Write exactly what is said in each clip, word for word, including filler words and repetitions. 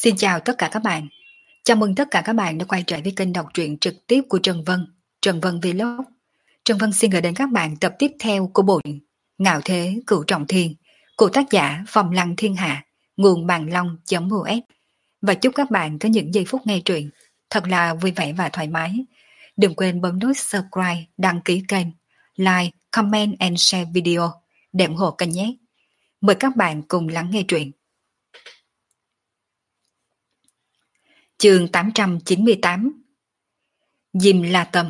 Xin chào tất cả các bạn. Chào mừng tất cả các bạn đã quay trở với kênh đọc truyện trực tiếp của Trần Vân, Trần Vân Vlog. Trần Vân xin gửi đến các bạn tập tiếp theo của bộ truyện Ngạo Thế Cửu Trọng Thiên của tác giả Phong Lăng Thiên Hạ, nguồn bàn long.us. Và chúc các bạn có những giây phút nghe truyện thật là vui vẻ và thoải mái. Đừng quên bấm nút subscribe, đăng ký kênh, like, comment and share video để ủng hộ kênh nhé. Mời các bạn cùng lắng nghe truyện. Chương tám trăm chín mươi tám. Diêm La Tâm.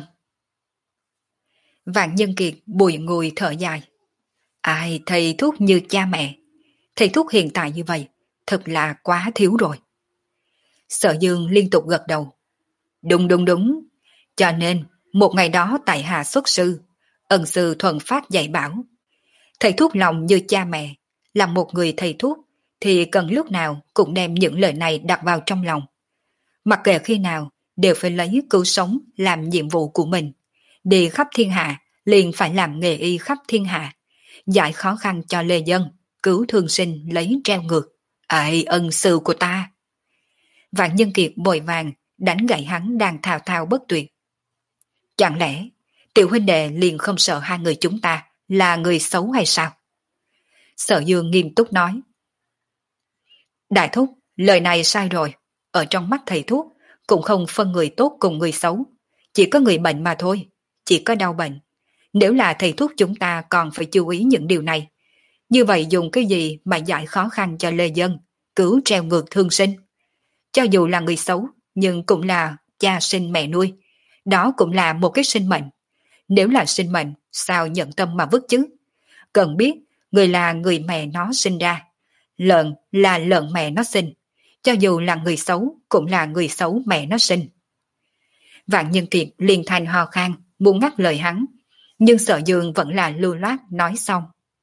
Vạn Nhân Kiệt bùi ngùi thở dài. Ai thầy thuốc như cha mẹ, thầy thuốc hiện tại như vậy thật là quá thiếu rồi. Sở Dương liên tục gật đầu. Đúng đúng đúng, cho nên một ngày đó tại hạ xuất sư, ân sư thuần phát dạy bảo, thầy thuốc lòng như cha mẹ, là một người thầy thuốc thì cần lúc nào cũng đem những lời này đặt vào trong lòng. Mặc kệ khi nào đều phải lấy cứu sống làm nhiệm vụ của mình. Đi khắp thiên hạ liền phải làm nghề y khắp thiên hạ, giải khó khăn cho lê dân, cứu thương sinh lấy treo ngược. Ây ân sư của ta! Vạn Nhân Kiệt vội vàng đánh gậy hắn đang thao thao bất tuyệt. Chẳng lẽ tiểu huynh đệ liền không sợ hai người chúng ta là người xấu hay sao? Sở Dương nghiêm túc nói. Đại thúc, lời này sai rồi. Ở trong mắt thầy thuốc cũng không phân người tốt cùng người xấu, chỉ có người bệnh mà thôi, chỉ có đau bệnh. Nếu là thầy thuốc chúng ta còn phải chú ý những điều này. Như vậy dùng cái gì mà giải khó khăn cho lê dân, cứu treo ngược thương sinh? Cho dù là người xấu, nhưng cũng là cha sinh mẹ nuôi, đó cũng là một cái sinh mệnh. Nếu là sinh mệnh, sao nhận tâm mà vứt chứ? Cần biết, người là người mẹ nó sinh ra, lợn là lợn mẹ nó sinh. Cho dù là người xấu, cũng là người xấu mẹ nó sinh. Vạn Nhân Kiệt liền thành ho khan, muốn ngắt lời hắn, nhưng Sở Dương vẫn là lưu loát nói xong.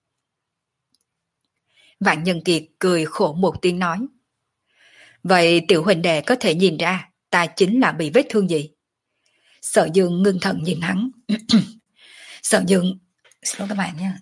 Vạn Nhân Kiệt cười khổ một tiếng nói. Vậy tiểu huynh đệ có thể nhìn ra ta chính là bị vết thương gì? Sở Dương ngưng thần nhìn hắn. Sở Dương... Xin lỗi các bạn nha.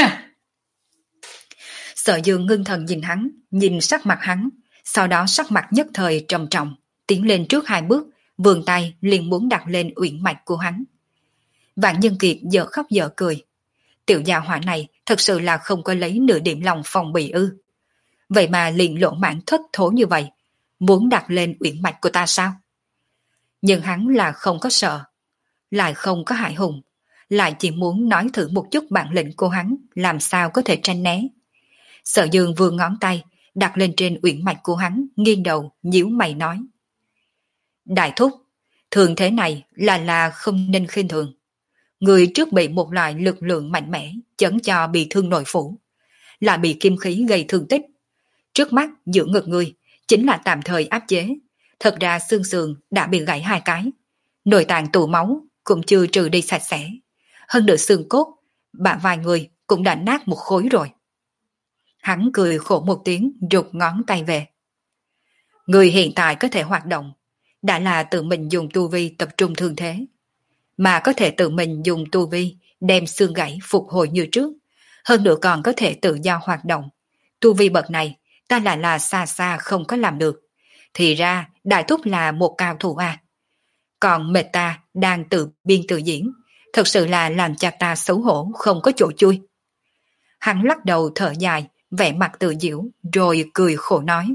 Sở Dương ngưng thần nhìn hắn, nhìn sắc mặt hắn, sau đó sắc mặt nhất thời trầm trọng, tiến lên trước hai bước, vươn tay liền muốn đặt lên uyển mạch của hắn. Vạn Nhân Kiệt dở khóc dở cười. Tiểu gia hỏa này thật sự là không có lấy nửa điểm lòng phòng bị ư? Vậy mà liền lỗ mãn thất thố như vậy, muốn đặt lên uyển mạch của ta sao? Nhưng hắn là không có sợ, lại không có hại hùng, lại chỉ muốn nói thử một chút bản lĩnh của hắn làm sao có thể tranh né. Sở Dương vươn ngón tay đặt lên trên uyển mạch của hắn, nghiêng đầu nhíu mày nói. Đại thúc, thường thế này là là không nên khinh thường. Người trước bị một loại lực lượng mạnh mẽ chấn cho bị thương nội phủ, lại bị kim khí gây thương tích. Trước mắt giữa ngực người chính là tạm thời áp chế, thật ra xương sườn đã bị gãy hai cái, nội tạng tụ máu cũng chưa trừ đi sạch sẽ, hơn nữa xương cốt bả vai người cũng đã nát một khối rồi. Hắn cười khổ một tiếng, rụt ngón tay về. Người hiện tại có thể hoạt động, đã là tự mình dùng tu vi tập trung thương thế, mà có thể tự mình dùng tu vi đem xương gãy phục hồi như trước, hơn nữa còn có thể tự do hoạt động. Tu vi bậc này, ta lại là xa xa không có làm được. Thì ra, đại thúc là một cao thủ à. Còn mệt ta đang tự biên tự diễn, thật sự là làm cho ta xấu hổ không có chỗ chui. Hắn lắc đầu thở dài, vẻ mặt tự giễu, rồi cười khổ nói.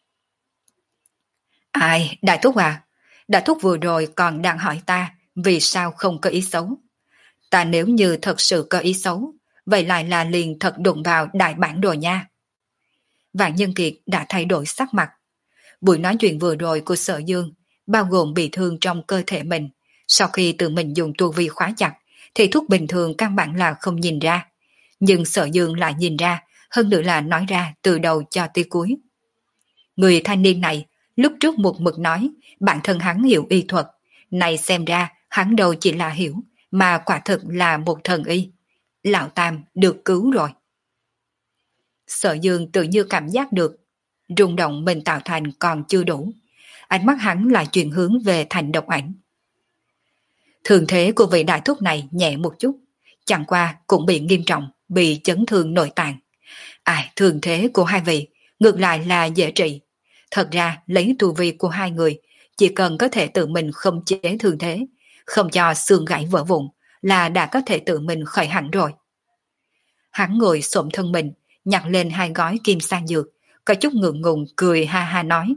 Ai, đại thúc à, đại thúc vừa rồi còn đang hỏi ta vì sao không có ý xấu. Ta nếu như thật sự có ý xấu, vậy lại là liền thật đụng vào đại bản đồ nha. Vạn Nhân Kiệt đã thay đổi sắc mặt. Buổi nói chuyện vừa rồi của Sở Dương, bao gồm bị thương trong cơ thể mình, sau khi tự mình dùng tu vi khóa chặt, thì thuốc bình thường căn bản là không nhìn ra. Nhưng Sở Dương lại nhìn ra, hơn nữa là nói ra từ đầu cho tới cuối. Người thanh niên này, lúc trước một mực nói, bản thân hắn hiểu y thuật, này xem ra hắn đâu chỉ là hiểu, mà quả thực là một thần y. Lão Tam được cứu rồi. Sở Dương tự như cảm giác được, rung động mình tạo thành còn chưa đủ. Ánh mắt hắn lại chuyển hướng về thành Độc Ảnh. Thường thế của vị đại thúc này nhẹ một chút, chẳng qua cũng bị nghiêm trọng, bị chấn thương nội tạng. Ai, thường thế của hai vị ngược lại là dễ trị. Thật ra lấy tu vi của hai người, chỉ cần có thể tự mình không chế thương thế, không cho xương gãy vỡ vụn là đã có thể tự mình khỏi hẳn rồi. Hắn ngồi xổm thân mình, nhặt lên hai gói kim sang dược, có chút ngượng ngùng cười ha ha nói.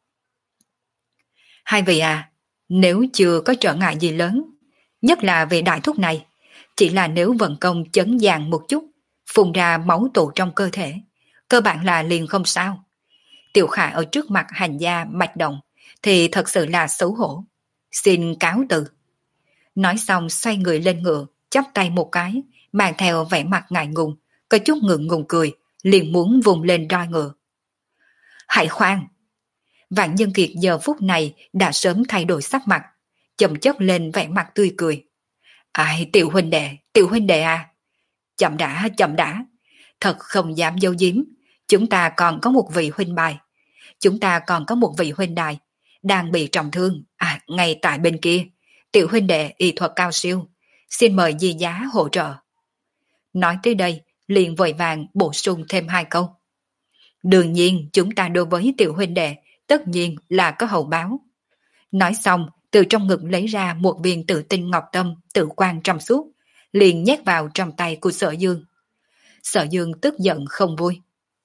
Hai vị à, nếu chưa có trở ngại gì lớn, nhất là về đại thuốc này, chỉ là nếu vận công chấn dàn một chút, phun ra máu tụ trong cơ thể, cơ bản là liền không sao. Tiểu Khả ở trước mặt hành gia mạch động thì thật sự là xấu hổ. Xin cáo từ. Nói xong xoay người lên ngựa, chắp tay một cái, mang theo vẻ mặt ngại ngùng, có chút ngượng ngùng cười, liền muốn vùng lên roi ngựa. Hãy khoan! Vạn Nhân Kiệt giờ phút này đã sớm thay đổi sắc mặt, chậm chất lên vẻ mặt tươi cười. Ai, tiểu huynh đệ, tiểu huynh đệ à? Chậm đã, chậm đã. Thật không dám giấu giếm, chúng ta còn có một vị huynh bài. Chúng ta còn có một vị huynh đài, đang bị trọng thương, à, ngay tại bên kia. Tiểu huynh đệ y thuật cao siêu, xin mời di giá hỗ trợ. Nói tới đây, liền vội vàng bổ sung thêm hai câu. Đương nhiên chúng ta đối với tiểu huynh đệ tất nhiên là có hậu báo. Nói xong, từ trong ngực lấy ra một viên tự tinh ngọc tâm tự quan trong suốt, liền nhét vào trong tay của Sở Dương. Sở Dương tức giận không vui.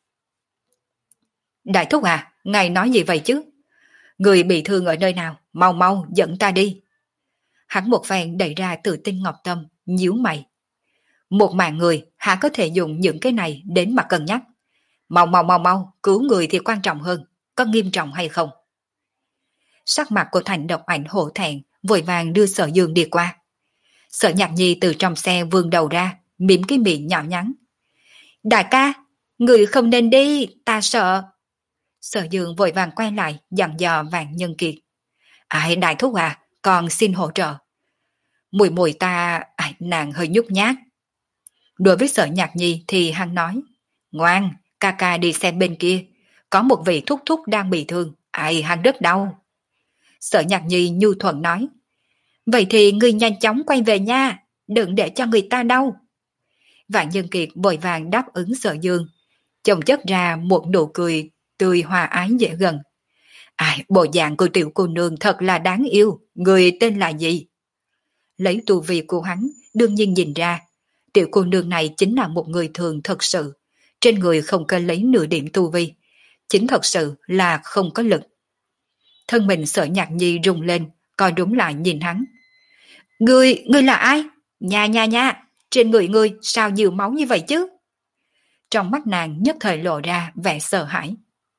Đại thúc à, ngài nói gì vậy chứ? Người bị thương ở nơi nào, mau mau dẫn ta đi. Hắn một phen đẩy ra tự tinh ngọc tâm, nhíu mày. Một mạng người há có thể dùng những cái này đến mà cân nhắc. Mau mau mau mau, cứu người thì quan trọng hơn, có nghiêm trọng hay không? Sắc mặt của Thành Độc Ảnh hổ thẹn, vội vàng đưa Sở Dương đi qua. Sở Nhạc Nhi từ trong xe vươn đầu ra, mỉm cái miệng nhỏ nhắn. Đại ca, người không nên đi, ta sợ. Sở Dương vội vàng quay lại, dặn dò Vạn Nhân Kiệt. Ai đại thúc à, còn xin hỗ trợ. Mùi mùi ta, ai, nàng hơi nhút nhát. Đối với Sở Nhạc Nhi thì hắn nói. Ngoan, ca ca đi xem bên kia, có một vị thúc thúc đang bị thương, ai hắn rất đau. Sở Nhạc Nhi nhu thuận nói. Vậy thì ngươi nhanh chóng quay về nha, đừng để cho người ta đau. Vạn Nhân Kiệt vội vàng đáp ứng Sở Dương, chồng chất ra một nụ cười tươi hòa ái dễ gần. Ai, bộ dạng của tiểu cô nương thật là đáng yêu, người tên là gì? Lấy tu vi của hắn, đương nhiên nhìn ra, tiểu cô nương này chính là một người thường thật sự, trên người không có lấy nửa điểm tu vi, chính thật sự là không có lực. Thân mình Sở Nhạc Nhi rung lên, coi đúng lại nhìn hắn. Ngươi, ngươi là ai? Nha nha nha, trên người ngươi sao nhiều máu như vậy chứ? Trong mắt nàng nhất thời lộ ra vẻ sợ hãi.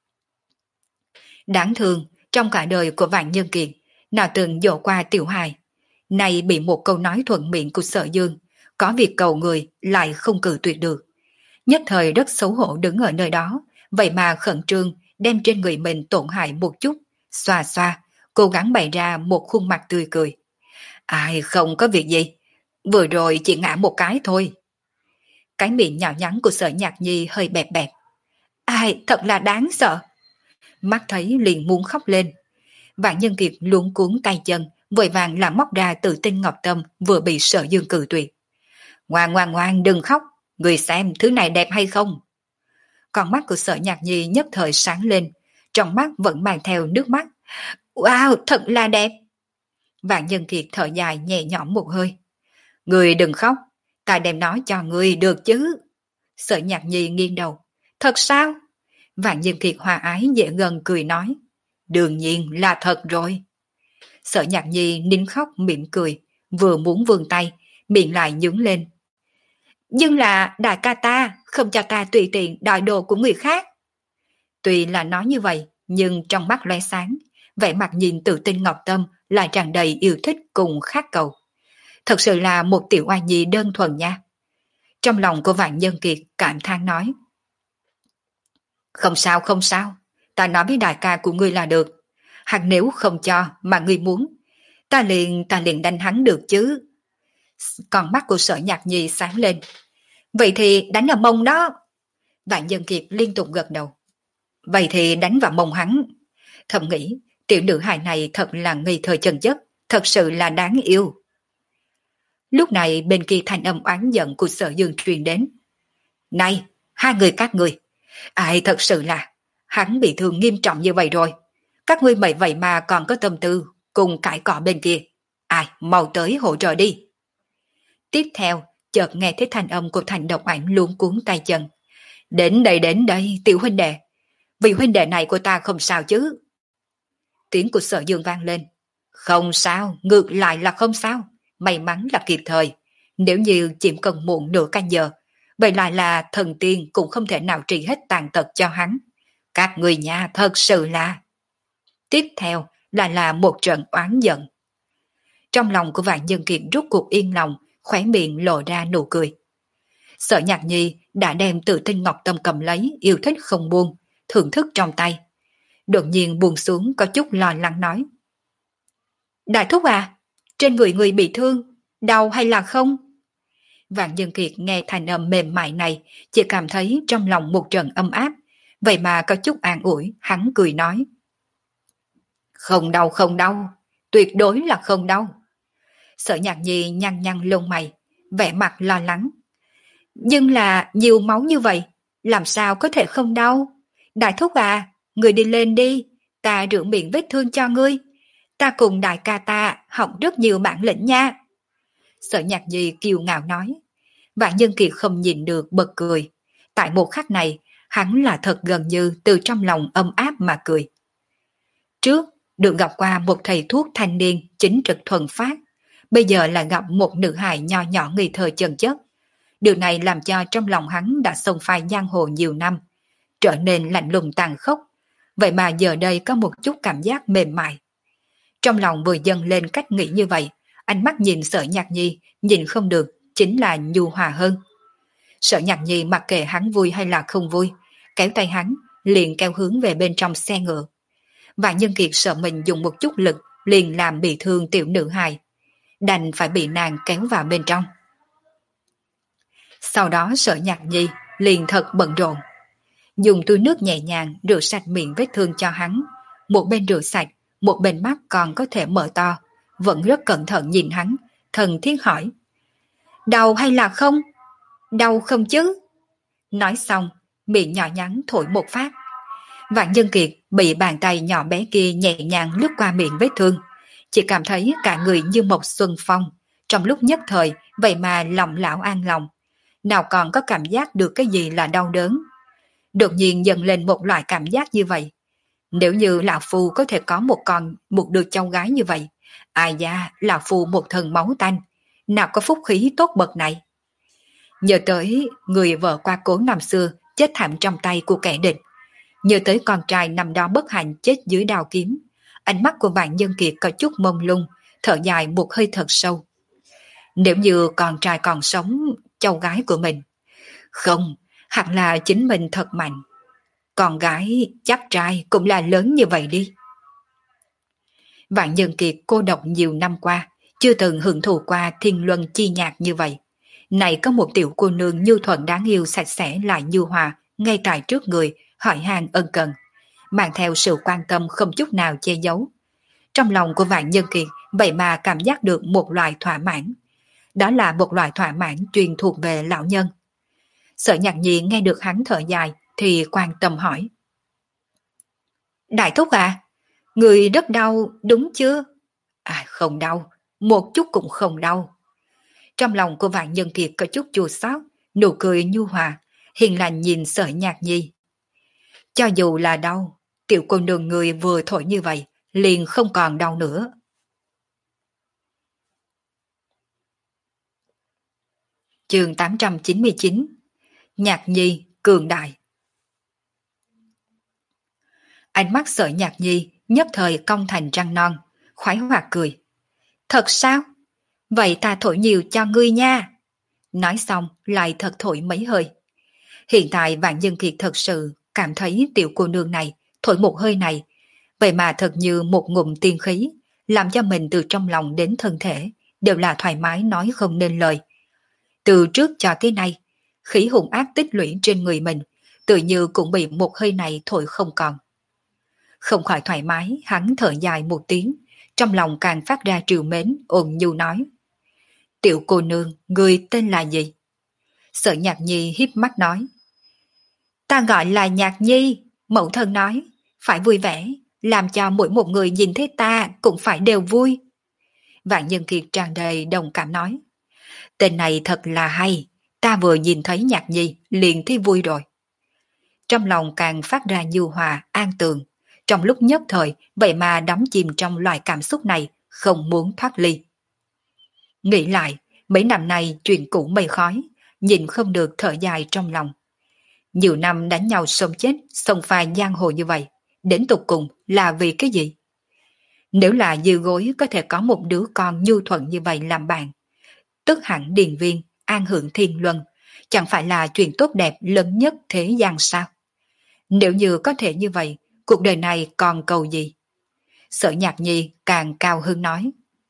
Đáng thương, trong cả đời của Vạn Nhân Kiệt, nào từng dỗ qua tiểu hài, nay bị một câu nói thuận miệng của Sở Dương, có việc cầu người lại không cự tuyệt được. Nhất thời rất xấu hổ đứng ở nơi đó, vậy mà khẩn trương đem trên người mình tổn hại một chút, xoa xoa, cố gắng bày ra một khuôn mặt tươi cười. Ai không có việc gì, vừa rồi chỉ ngã một cái thôi. Cái miệng nhỏ nhắn của Sở Nhạc Nhi hơi bẹp bẹp. Ai thật là đáng sợ. Mắt thấy liền muốn khóc lên. Vạn Nhân Kiệt luống cuốn tay chân, vội vàng làm móc ra tự tinh ngọc tâm vừa bị Sở Dương cự tuyệt. Ngoan ngoan ngoan đừng khóc, người xem thứ này đẹp hay không? Con mắt của Sở Nhạc Nhi nhất thời sáng lên, trong mắt vẫn mang theo nước mắt. Wow, thật là đẹp. Vạn Nhân Kiệt thở dài nhẹ nhõm một hơi. Người đừng khóc, ta đem nói cho người được chứ. Sở Nhạc Nhi nghiêng đầu. Thật sao? Vạn Nhân Kiệt hòa ái dễ gần cười nói. Đương nhiên là thật rồi. Sở Nhạc Nhi nín khóc mỉm cười, vừa muốn vươn tay, miệng lại nhướng lên. Nhưng là đại ca ta không cho ta tùy tiện đòi đồ của người khác. Tuy là nói như vậy, nhưng trong mắt lóe sáng, vẻ mặt nhìn tự tinh ngọc tâm lại tràn đầy yêu thích cùng khát cầu. Thật sự là một tiểu oa nhi đơn thuần nha. Trong lòng của Vạn Nhân Kiệt cảm thán nói. Không sao không sao, ta nói với đại ca của ngươi là được. Hoặc nếu không cho mà ngươi muốn, ta liền ta liền đánh hắn được chứ. Còn mắt của Sở Nhạc Nhi sáng lên. Vậy thì đánh ở mông đó. Vạn Nhân Kiệt liên tục gật đầu. Vậy thì đánh vào mông hắn. Thầm nghĩ, tiểu nữ hài này thật là ngây thơ chân chất, thật sự là đáng yêu. Lúc này bên kia thanh âm oán giận của Sở Dương truyền đến. Này, hai người các người, ai thật sự là, Hắn bị thương nghiêm trọng như vậy rồi. Các ngươi mày vậy mà còn có tâm tư cùng cãi cọ bên kia. Ai, mau tới hỗ trợ đi. Tiếp theo, chợt nghe thấy thanh âm của Thành Độc Ảnh luống cuống tay chân. Đến đây đến đây, tiểu huynh đệ. Vị huynh đệ này của ta không sao chứ? Tiếng của Sở Dương vang lên. Không sao, ngược lại là không sao. May mắn là kịp thời. Nếu như chỉ cần muộn nửa canh giờ, vậy lại là thần tiên cũng không thể nào trị hết tàn tật cho hắn. Các người nhà thật sự là... Tiếp theo là là một trận oán giận. Trong lòng của Vạn Nhân Kiệt rút cuộc yên lòng, khóe miệng lộ ra nụ cười. Sở Nhạc Nhi đã đem Tự Tinh Ngọc Tâm cầm lấy, yêu thích không buông, thưởng thức trong tay. Đột nhiên buông xuống có chút lo lắng nói. Đại thúc à, trên người người bị thương, đau hay là không? Vạn Nhân Kiệt nghe thành âm mềm mại này, chỉ cảm thấy trong lòng một trận âm áp, vậy mà có chút an ủi, hắn cười nói. Không đau không đau, tuyệt đối là không đau. Sở Nhạc Nhi nhăn nhăn lông mày, vẻ mặt lo lắng. Nhưng là nhiều máu như vậy, làm sao có thể không đau? Đại thúc à, người đi lên đi, ta rửa miệng vết thương cho ngươi. Ta cùng đại ca ta học rất nhiều bản lĩnh nha. Sở Nhạc Nhi kiêu ngạo nói. Vạn Nhân Kiệt không nhìn được bật cười. Tại một khắc này, hắn là thật gần như từ trong lòng ấm áp mà cười. Trước, được gặp qua một thầy thuốc thanh niên chính trực thuần phát. Bây giờ là gặp một nữ hài nho nhỏ ngây thơ chân chất. Điều này làm cho trong lòng hắn đã xông phai giang hồ nhiều năm, trở nên lạnh lùng tàn khốc. Vậy mà giờ đây có một chút cảm giác mềm mại. Trong lòng vừa dâng lên cách nghĩ như vậy, ánh mắt nhìn Sở Nhạc Nhi, nhìn không được, chính là nhu hòa hơn. Sở Nhạc Nhi mặc kệ hắn vui hay là không vui, kéo tay hắn, liền kéo hướng về bên trong xe ngựa. Vạn Nhân Kiệt sợ mình dùng một chút lực, liền làm bị thương tiểu nữ hài, đành phải bị nàng kéo vào bên trong. Sau đó Sở Nhạc Nhi liền thật bận rộn, dùng túi nước nhẹ nhàng rửa sạch miệng vết thương cho hắn, một bên rửa sạch, một bên mắt còn có thể mở to, vẫn rất cẩn thận nhìn hắn, thần thiết hỏi. Đau hay là không? Đau không chứ? Nói xong, miệng nhỏ nhắn thổi một phát. Vạn Nhân Kiệt bị bàn tay nhỏ bé kia nhẹ nhàng lướt qua miệng vết thương, chỉ cảm thấy cả người như một xuân phong, trong lúc nhất thời vậy mà lòng lão an lòng, nào còn có cảm giác được cái gì là đau đớn. Đột nhiên dần lên một loại cảm giác như vậy. Nếu như lão phu có thể có một con, một đứa cháu gái như vậy, ai da, lão phu một thần máu tanh, nào có phúc khí tốt bậc này. Nhớ tới người vợ qua cố năm xưa chết thảm trong tay của kẻ địch, nhớ tới con trai năm đó bất hạnh chết dưới đao kiếm, ánh mắt của Vạn Nhân Kiệt có chút mông lung, thở dài một hơi thật sâu. Nếu như con trai còn sống, cháu gái của mình, không, hẳn là chính mình thật mạnh. Con gái chắc trai cũng là lớn như vậy đi. Vạn Nhân Kiệt cô độc nhiều năm qua, chưa từng hưởng thụ qua thiên luân chi nhạc như vậy. Này có một tiểu cô nương nhu thuận đáng yêu, sạch sẽ lại nhu hòa, ngay tại trước người, hỏi han ân cần, mang theo sự quan tâm không chút nào che giấu. Trong lòng của Vạn Nhân Kiệt vậy mà cảm giác được một loại thỏa mãn. Đó là một loại thỏa mãn truyền thuộc về lão nhân. Sở Nhạc Nhi nghe được hắn thở dài thì quan tâm hỏi. Đại thúc à, người rất đau đúng chưa? À không đau, một chút cũng không đau. Trong lòng của Vạn Nhân Kiệt có chút chua xót, nụ cười nhu hòa, hiền lành nhìn Sở Nhạc Nhi. Cho dù là đau, tiểu cô nương người vừa thổi như vậy, liền không còn đau nữa. Chương tám trăm chín mươi chín. Nhạc Nhi cường đại. Ánh mắt Sở Nhạc Nhi nhất thời cong thành răng non, khoái hoạt cười. Thật sao? Vậy ta thổi nhiều cho ngươi nha. Nói xong lại thật thổi mấy hơi. Hiện tại Vạn Nhân Kiệt thật sự cảm thấy tiểu cô nương này thổi một hơi này, vậy mà thật như một ngụm tiên khí, làm cho mình từ trong lòng đến thân thể đều là thoải mái nói không nên lời. Từ trước cho tới nay, khí hùng ác tích lũy trên người mình, tự như cũng bị một hơi này thổi không còn. Không khỏi thoải mái, hắn thở dài một tiếng, trong lòng càng phát ra trìu mến, ôn nhu nói. Tiểu cô nương, người tên là gì? Sở Nhạc Nhi híp mắt nói. Ta gọi là Nhạc Nhi, Mẫu thân nói, phải vui vẻ, làm cho mỗi một người nhìn thấy ta cũng phải đều vui. Vạn Nhân Kiệt tràn đầy đồng cảm nói, tên này thật là hay, ta vừa nhìn thấy Nhạc Nhi liền thấy vui rồi. Trong lòng càng phát ra nhu hòa, an tường, trong lúc nhất thời vậy mà đắm chìm trong loại cảm xúc này, không muốn thoát ly. Nghĩ lại, mấy năm nay chuyện cũ mây khói, nhìn không được thở dài trong lòng. Nhiều năm đánh nhau sống chết, sông pha giang hồ như vậy, đến tục cùng là vì cái gì? Nếu là dư gối có thể có một đứa con nhu thuận như vậy làm bạn, tức hẳn điền viên, an hưởng thiên luân, chẳng phải là chuyện tốt đẹp lớn nhất thế gian sao? Nếu như có thể như vậy, cuộc đời này còn cầu gì? Sở Nhạc Nhi càng cao hứng nói.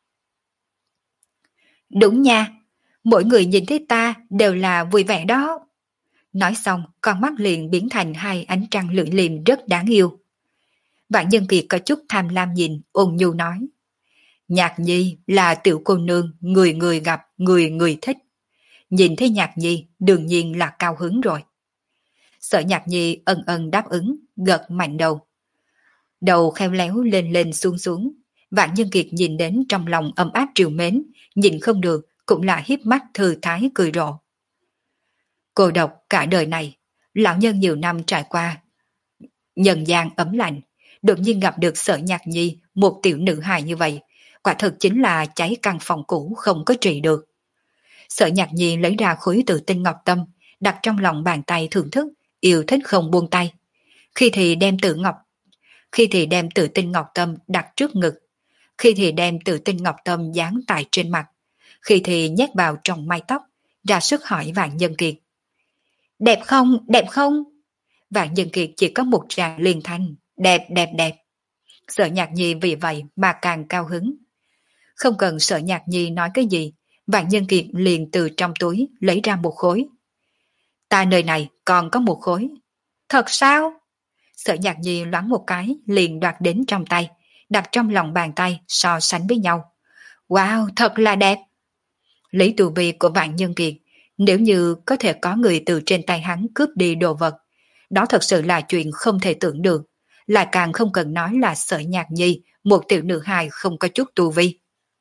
Đúng nha, mỗi người nhìn thấy ta đều là vui vẻ đó. Nói xong, con mắt liền biến thành hai ánh trăng lưỡi liềm rất đáng yêu. Vạn Nhân Kiệt có chút tham lam nhìn, ôn nhu nói. Nhạc Nhi là tiểu cô nương, người người gặp, người người thích. Nhìn thấy Nhạc Nhi, đương nhiên là cao hứng rồi. Sở Nhạc Nhi ân ân đáp ứng, gật mạnh đầu. Đầu khéo léo lên lên xuống xuống. Vạn Nhân Kiệt nhìn đến trong lòng ấm áp triều mến, nhìn không được, cũng là hiếp mắt thư thái cười rộ. Cô độc cả đời này, lão nhân nhiều năm trải qua. Nhân gian ấm lạnh, đột nhiên gặp được Sở Nhạc Nhi, một tiểu nữ hài như vậy, quả thực chính là cháy căn phòng cũ không có trị được. Sở Nhạc Nhi lấy ra khối tự tinh ngọc tâm, đặt trong lòng bàn tay thưởng thức, yêu thích không buông tay. Khi thì đem tự ngọc, khi thì đem tự tinh ngọc tâm đặt trước ngực, khi thì đem tự tinh ngọc tâm dán tại trên mặt, khi thì nhét vào trong mái tóc, ra sức hỏi Vạn Nhân Kiệt. Đẹp không, đẹp không? Vạn Nhân Kiệt chỉ có một tràng liền thanh, đẹp, đẹp, đẹp. Sở Nhạc Nhi vì vậy mà càng cao hứng. Không cần Sở Nhạc Nhi nói cái gì, Vạn Nhân Kiệt liền từ trong túi lấy ra một khối. Ta nơi này còn có một khối. Thật sao? Sở Nhạc Nhi loáng một cái liền đoạt đến trong tay, đặt trong lòng bàn tay so sánh với nhau. Wow, thật là đẹp. Lý tu vi của Vạn Nhân Kiệt, nếu như có thể có người từ trên tay hắn cướp đi đồ vật, đó thật sự là chuyện không thể tưởng được, lại càng không cần nói là Sở Nhạc Nhi, một tiểu nữ hài không có chút tu vi.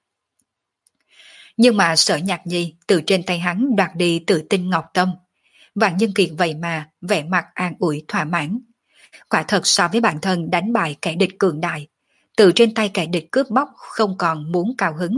Nhưng mà Sở Nhạc Nhi từ trên tay hắn đoạt đi tự tinh ngọc tâm. Vạn Nhân Kiệt vậy mà vẻ mặt an ủi thỏa mãn. Quả thật so với bản thân đánh bại kẻ địch cường đại, từ trên tay kẻ địch cướp bóc không còn muốn cao hứng.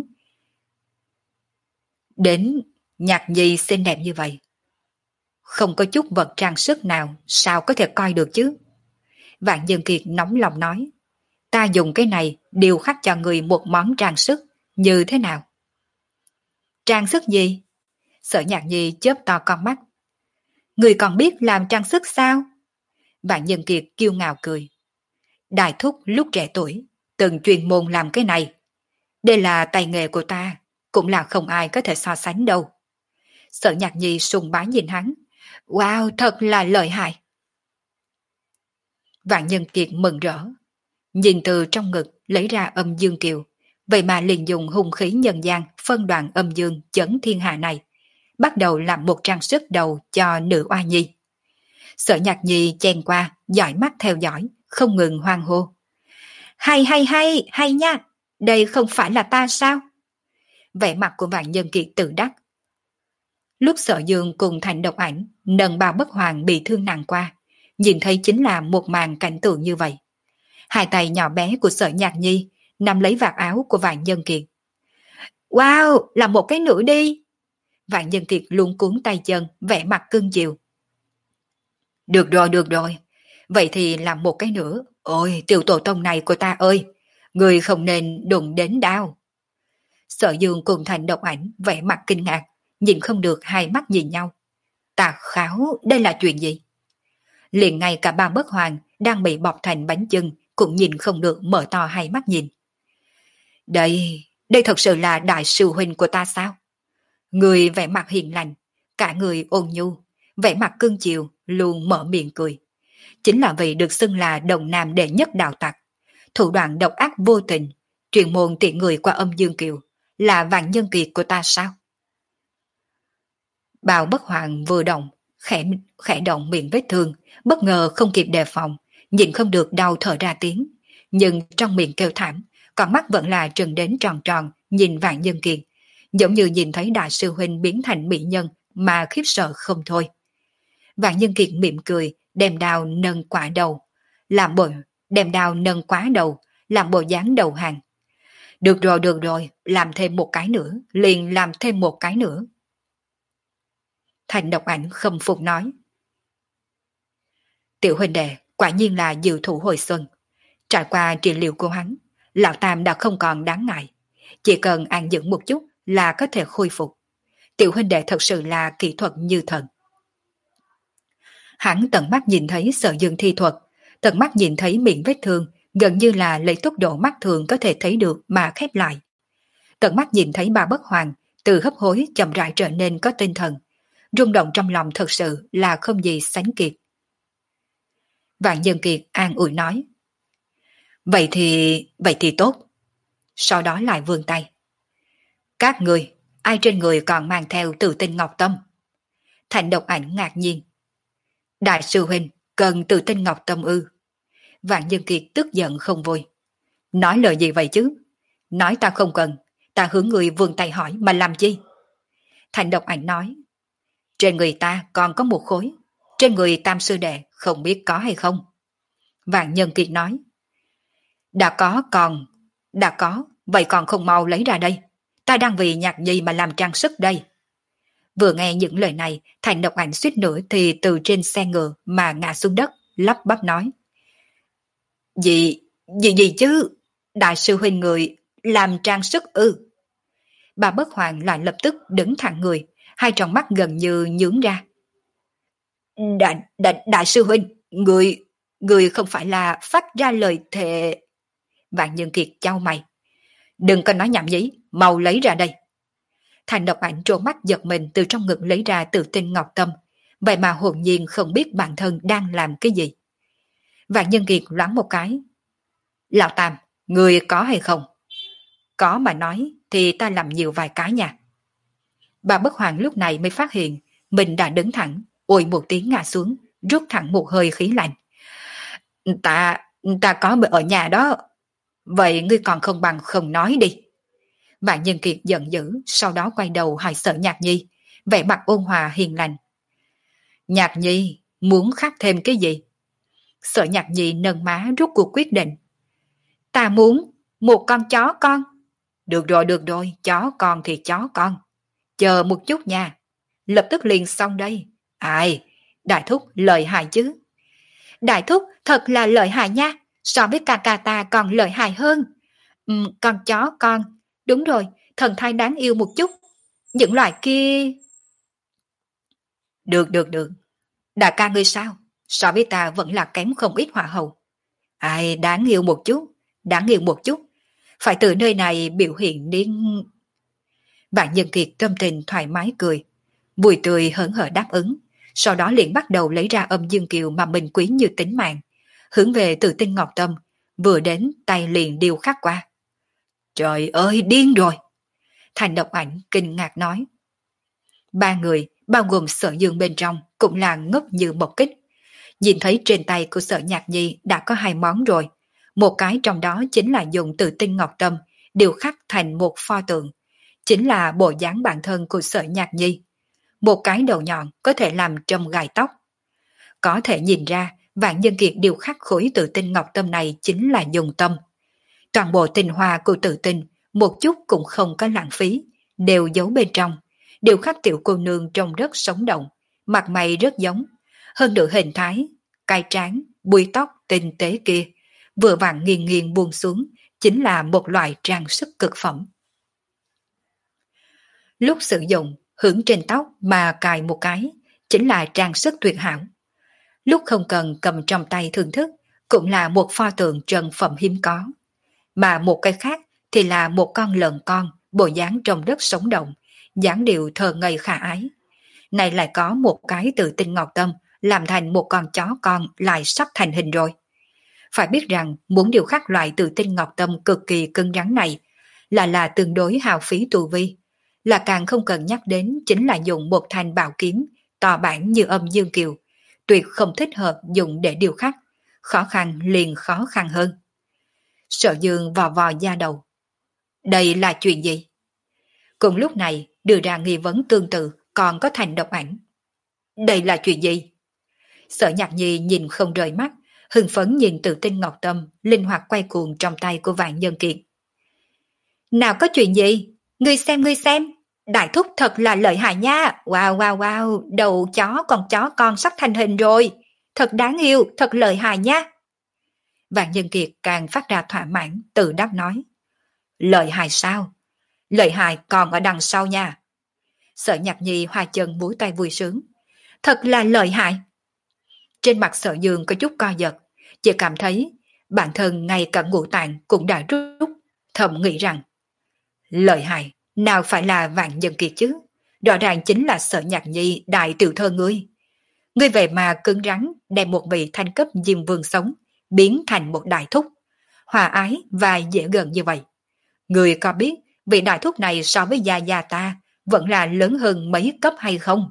Đến Nhạc Nhi xinh đẹp như vậy, không có chút vật trang sức nào sao có thể coi được chứ? Vạn Nhân Kiệt nóng lòng nói, ta dùng cái này điều khắc cho người một món trang sức, như thế nào? Trang sức gì? Sở Nhạc Nhi chớp to con mắt. Người còn biết làm trang sức sao? Vạn Nhân Kiệt kiêu ngạo cười. Đại thúc lúc trẻ tuổi, từng chuyên môn làm cái này. Đây là tay nghề của ta, cũng là không ai có thể so sánh đâu. Sở Nhạc Nhi sùng bái nhìn hắn. Wow, thật là lợi hại. Vạn Nhân Kiệt mừng rỡ. Nhìn từ trong ngực lấy ra âm dương kiều. Vậy mà liền dùng hung khí nhân gian phân đoạn âm dương chấn thiên hạ này. Bắt đầu làm một trang sức đầu cho nữ oa nhi. Sở Nhạc Nhi chen qua, dõi mắt theo dõi, không ngừng hoan hô. Hay hay hay, hay nha, đây không phải là ta sao? Vẻ mặt của Vạn Nhân Kiệt tự đắc. Lúc Sở Dương cùng Thành Độc Ảnh nâng bao bất hoàng bị thương nặng qua, nhìn thấy chính là một màn cảnh tượng như vậy. Hai tay nhỏ bé của Sở Nhạc Nhi nắm lấy vạt áo của Vạn Nhân Kiệt. Wow, là một cái nữ đi. Vạn Nhân Kiệt luống cuốn tay chân, vẻ mặt cưng chiều. Được rồi, được rồi. Vậy thì làm một cái nữa. Ôi, tiểu tổ tông này của ta ơi, người không nên đụng đến đau. Sở Dương cùng Thành Độc Ảnh vẻ mặt kinh ngạc, nhìn không được hai mắt nhìn nhau. Tà kháo, đây là chuyện gì? Liền ngay cả ba bất hoàng đang bị bọc thành bánh chưng cũng nhìn không được mở to hai mắt nhìn. Đây, đây thật sự là đại sư huynh của ta sao? Người vẻ mặt hiền lành, cả người ôn nhu, vẻ mặt cưng chiều, luôn mở miệng cười. Chính là vì được xưng là đồng nam đệ nhất đạo tặc, thủ đoạn độc ác vô tình, truyền môn tiện người qua âm dương kiều, là Vạn Nhân Kiệt của ta sao? Bào bất hoàng vừa động, khẽ, khẽ động miệng vết thương, bất ngờ không kịp đề phòng, nhìn không được đau thở ra tiếng, nhưng trong miệng kêu thảm, con mắt vẫn là trừng đến tròn tròn nhìn Vạn Nhân Kiệt, giống như nhìn thấy đại sư huynh biến thành mỹ nhân mà khiếp sợ không thôi. Vạn Nhân Kiệt mỉm cười, đem đao nâng quả đầu, làm bộ, đem đao nâng quá đầu, làm bộ dáng đầu hàng. Được rồi, được rồi, làm thêm một cái nữa, liền làm thêm một cái nữa. Thành Độc Ảnh không phục nói. Tiểu huynh đệ, quả nhiên là diệu thủ hồi xuân. Trải qua trị liệu của hắn, Lão Tam đã không còn đáng ngại. Chỉ cần ăn dưỡng một chút là có thể khôi phục. Tiểu huynh đệ thật sự là kỹ thuật như thần. Hắn tận mắt nhìn thấy Sở Dương thi thuật, tận mắt nhìn thấy miệng vết thương, gần như là lấy tốc độ mắt thường có thể thấy được mà khép lại. Tận mắt nhìn thấy bà Bất Hoàng từ hấp hối chậm rãi trở nên có tinh thần, rung động trong lòng thật sự là không gì sánh kịp. Vạn Nhân Kiệt an ủi nói. Vậy thì, vậy thì tốt. Sau đó lại vươn tay. Các người, ai trên người còn mang theo Tự Tinh Ngọc Tâm? Thành Độc Ảnh ngạc nhiên. Đại sư huynh cần Tự Tinh Ngọc Tâm ư? Vạn Nhân Kiệt tức giận không vui. Nói lời gì vậy chứ? Nói ta không cần, ta hướng người vươn tay hỏi mà làm chi? Thành Độc Ảnh nói. Trên người ta còn có một khối, trên người Tam sư đệ không biết có hay không? Vạn Nhân Kiệt nói. Đã có còn, đã có, vậy còn không mau lấy ra đây. Ta đang vì nhạc nhi mà làm trang sức đây. Vừa nghe những lời này, Thành Độc Ảnh suýt nữa thì từ trên xe ngựa mà ngã xuống đất, lắp bắp nói. Gì, gì gì chứ? Đại sư huynh người làm trang sức ư? Bà Bất Hoàng lại lập tức đứng thẳng người, hai tròng mắt gần như nhướng ra. Đại, đại, đại sư huynh, người, người không phải là phát ra lời thề. Vạn Nhân Kiệt chau mày. Đừng có nói nhảm nhí, mau lấy ra đây. Thành Độc Ảnh trố mắt giật mình từ trong ngực lấy ra Tự Tinh Ngọc Tâm, vậy mà hồn nhiên không biết bản thân đang làm cái gì. Vạn Nhân Kiệt loáng một cái. Lão Tam, người có hay không? Có mà nói thì ta làm nhiều vài cái nha. Bà Bất Hoàng lúc này mới phát hiện mình đã đứng thẳng, ôi một tiếng ngã xuống, rút thẳng một hơi khí lạnh. Ta, ta có ở nhà đó. Vậy ngươi còn không bằng không nói đi. Vạn Nhân Kiệt giận dữ, sau đó quay đầu hỏi Sở Nhạc Nhi, vẻ mặt ôn hòa hiền lành. Nhạc Nhi, muốn khắc thêm cái gì? Sở Nhạc Nhi nâng má rút cuộc quyết định. Ta muốn một con chó con. Được rồi, được rồi, chó con thì chó con. Chờ một chút nha. Lập tức liền xong đây. Ai, Đại Thúc lợi hại chứ. Đại Thúc thật là lợi hại nha. So với ca ca ta còn lợi hại hơn. Ừ, con chó con. Đúng rồi, thần thai đáng yêu một chút. Những loại kia... Được, được, được. Đại ca ngươi sao? So với ta vẫn là kém không ít hỏa hậu. Ai, đáng yêu một chút. Đáng yêu một chút. Phải từ nơi này biểu hiện đến... Vạn Nhân Kiệt tâm tình thoải mái cười. Bùi tươi hớn hở đáp ứng. Sau đó liền bắt đầu lấy ra âm dương kiều mà mình quý như tính mạng. Hướng về Tự Tinh Ngọc Tâm. Vừa đến tay liền điêu khắc qua. Trời ơi, điên rồi! Thành Độc Ảnh kinh ngạc nói. Ba người, bao gồm Sở Dương bên trong, cũng là ngốc như một kích. Nhìn thấy trên tay của Sở Nhạc Nhi đã có hai món rồi. Một cái trong đó chính là dùng Tự Tinh Ngọc Tâm, điều khắc thành một pho tượng. Chính là bộ dáng bản thân của Sở Nhạc Nhi. Một cái đầu nhọn có thể làm trâm gai tóc. Có thể nhìn ra, Vạn Nhân Kiệt điều khắc khối Tự Tinh Ngọc Tâm này chính là dùng tâm. Toàn bộ tinh hoa của Tự Tinh, một chút cũng không có lãng phí, đều giấu bên trong. Điều khắc tiểu cô nương trông rất sống động, mặt mày rất giống. Hơn nữa hình thái, cai trán, búi tóc tinh tế kia, vừa vặn nghiêng nghiêng buông xuống, chính là một loại trang sức cực phẩm. Lúc sử dụng, hưởng trên tóc mà cài một cái, chính là trang sức tuyệt hảo. Lúc không cần cầm trong tay thưởng thức, cũng là một pho tượng trần phẩm hiếm có. Mà một cái khác thì là một con lợn con, bộ dáng trông rất sống động, dáng điệu thờ ngây khả ái. Này lại có một cái Tự Tinh Ngọc Tâm, làm thành một con chó con lại sắp thành hình rồi. Phải biết rằng muốn điều khắc loại Tự Tinh Ngọc Tâm cực kỳ cứng rắn này là là tương đối hao phí tu vi, là càng không cần nhắc đến chính là dùng một thanh bảo kiếm to bản như âm dương kiều, tuyệt không thích hợp dùng để điều khắc, khó khăn liền khó khăn hơn. Sở Dương vò vò da đầu. Đây là chuyện gì? Cùng lúc này đưa ra nghi vấn tương tự còn có Thành Độc Ảnh. Đây là chuyện gì? Sở Nhạc Nhi nhìn không rời mắt, hưng phấn nhìn Tự Tinh Ngọc Tâm linh hoạt quay cuồng trong tay của Vạn Nhân Kiệt. Nào có chuyện gì? Ngươi xem ngươi xem, đại thúc thật là lợi hại nha. Wow wow wow, đầu chó còn chó con sắp thành hình rồi. Thật đáng yêu, thật lợi hại nha. Vạn Nhân Kiệt càng phát ra thỏa mãn, tự đáp nói. Lợi hại sao? Lợi hại còn ở đằng sau nha. Sở Nhạc Nhi hoa chân múa tay vui sướng. Thật là lợi hại. Trên mặt Sở Dương có chút co giật, chỉ cảm thấy bản thân ngay cả ngũ tạng cũng đã rút, thầm nghĩ rằng lợi hại, nào phải là Vạn Nhân Kiệt chứ, rõ ràng chính là Sở Nhạc Nhi đại tiểu thơ ngươi. Ngươi về mà cứng rắn đem một vị thanh cấp diêm vương sống biến thành một đại thúc, hòa ái và dễ gần như vậy. Ngươi có biết vị đại thúc này so với gia gia ta vẫn là lớn hơn mấy cấp hay không?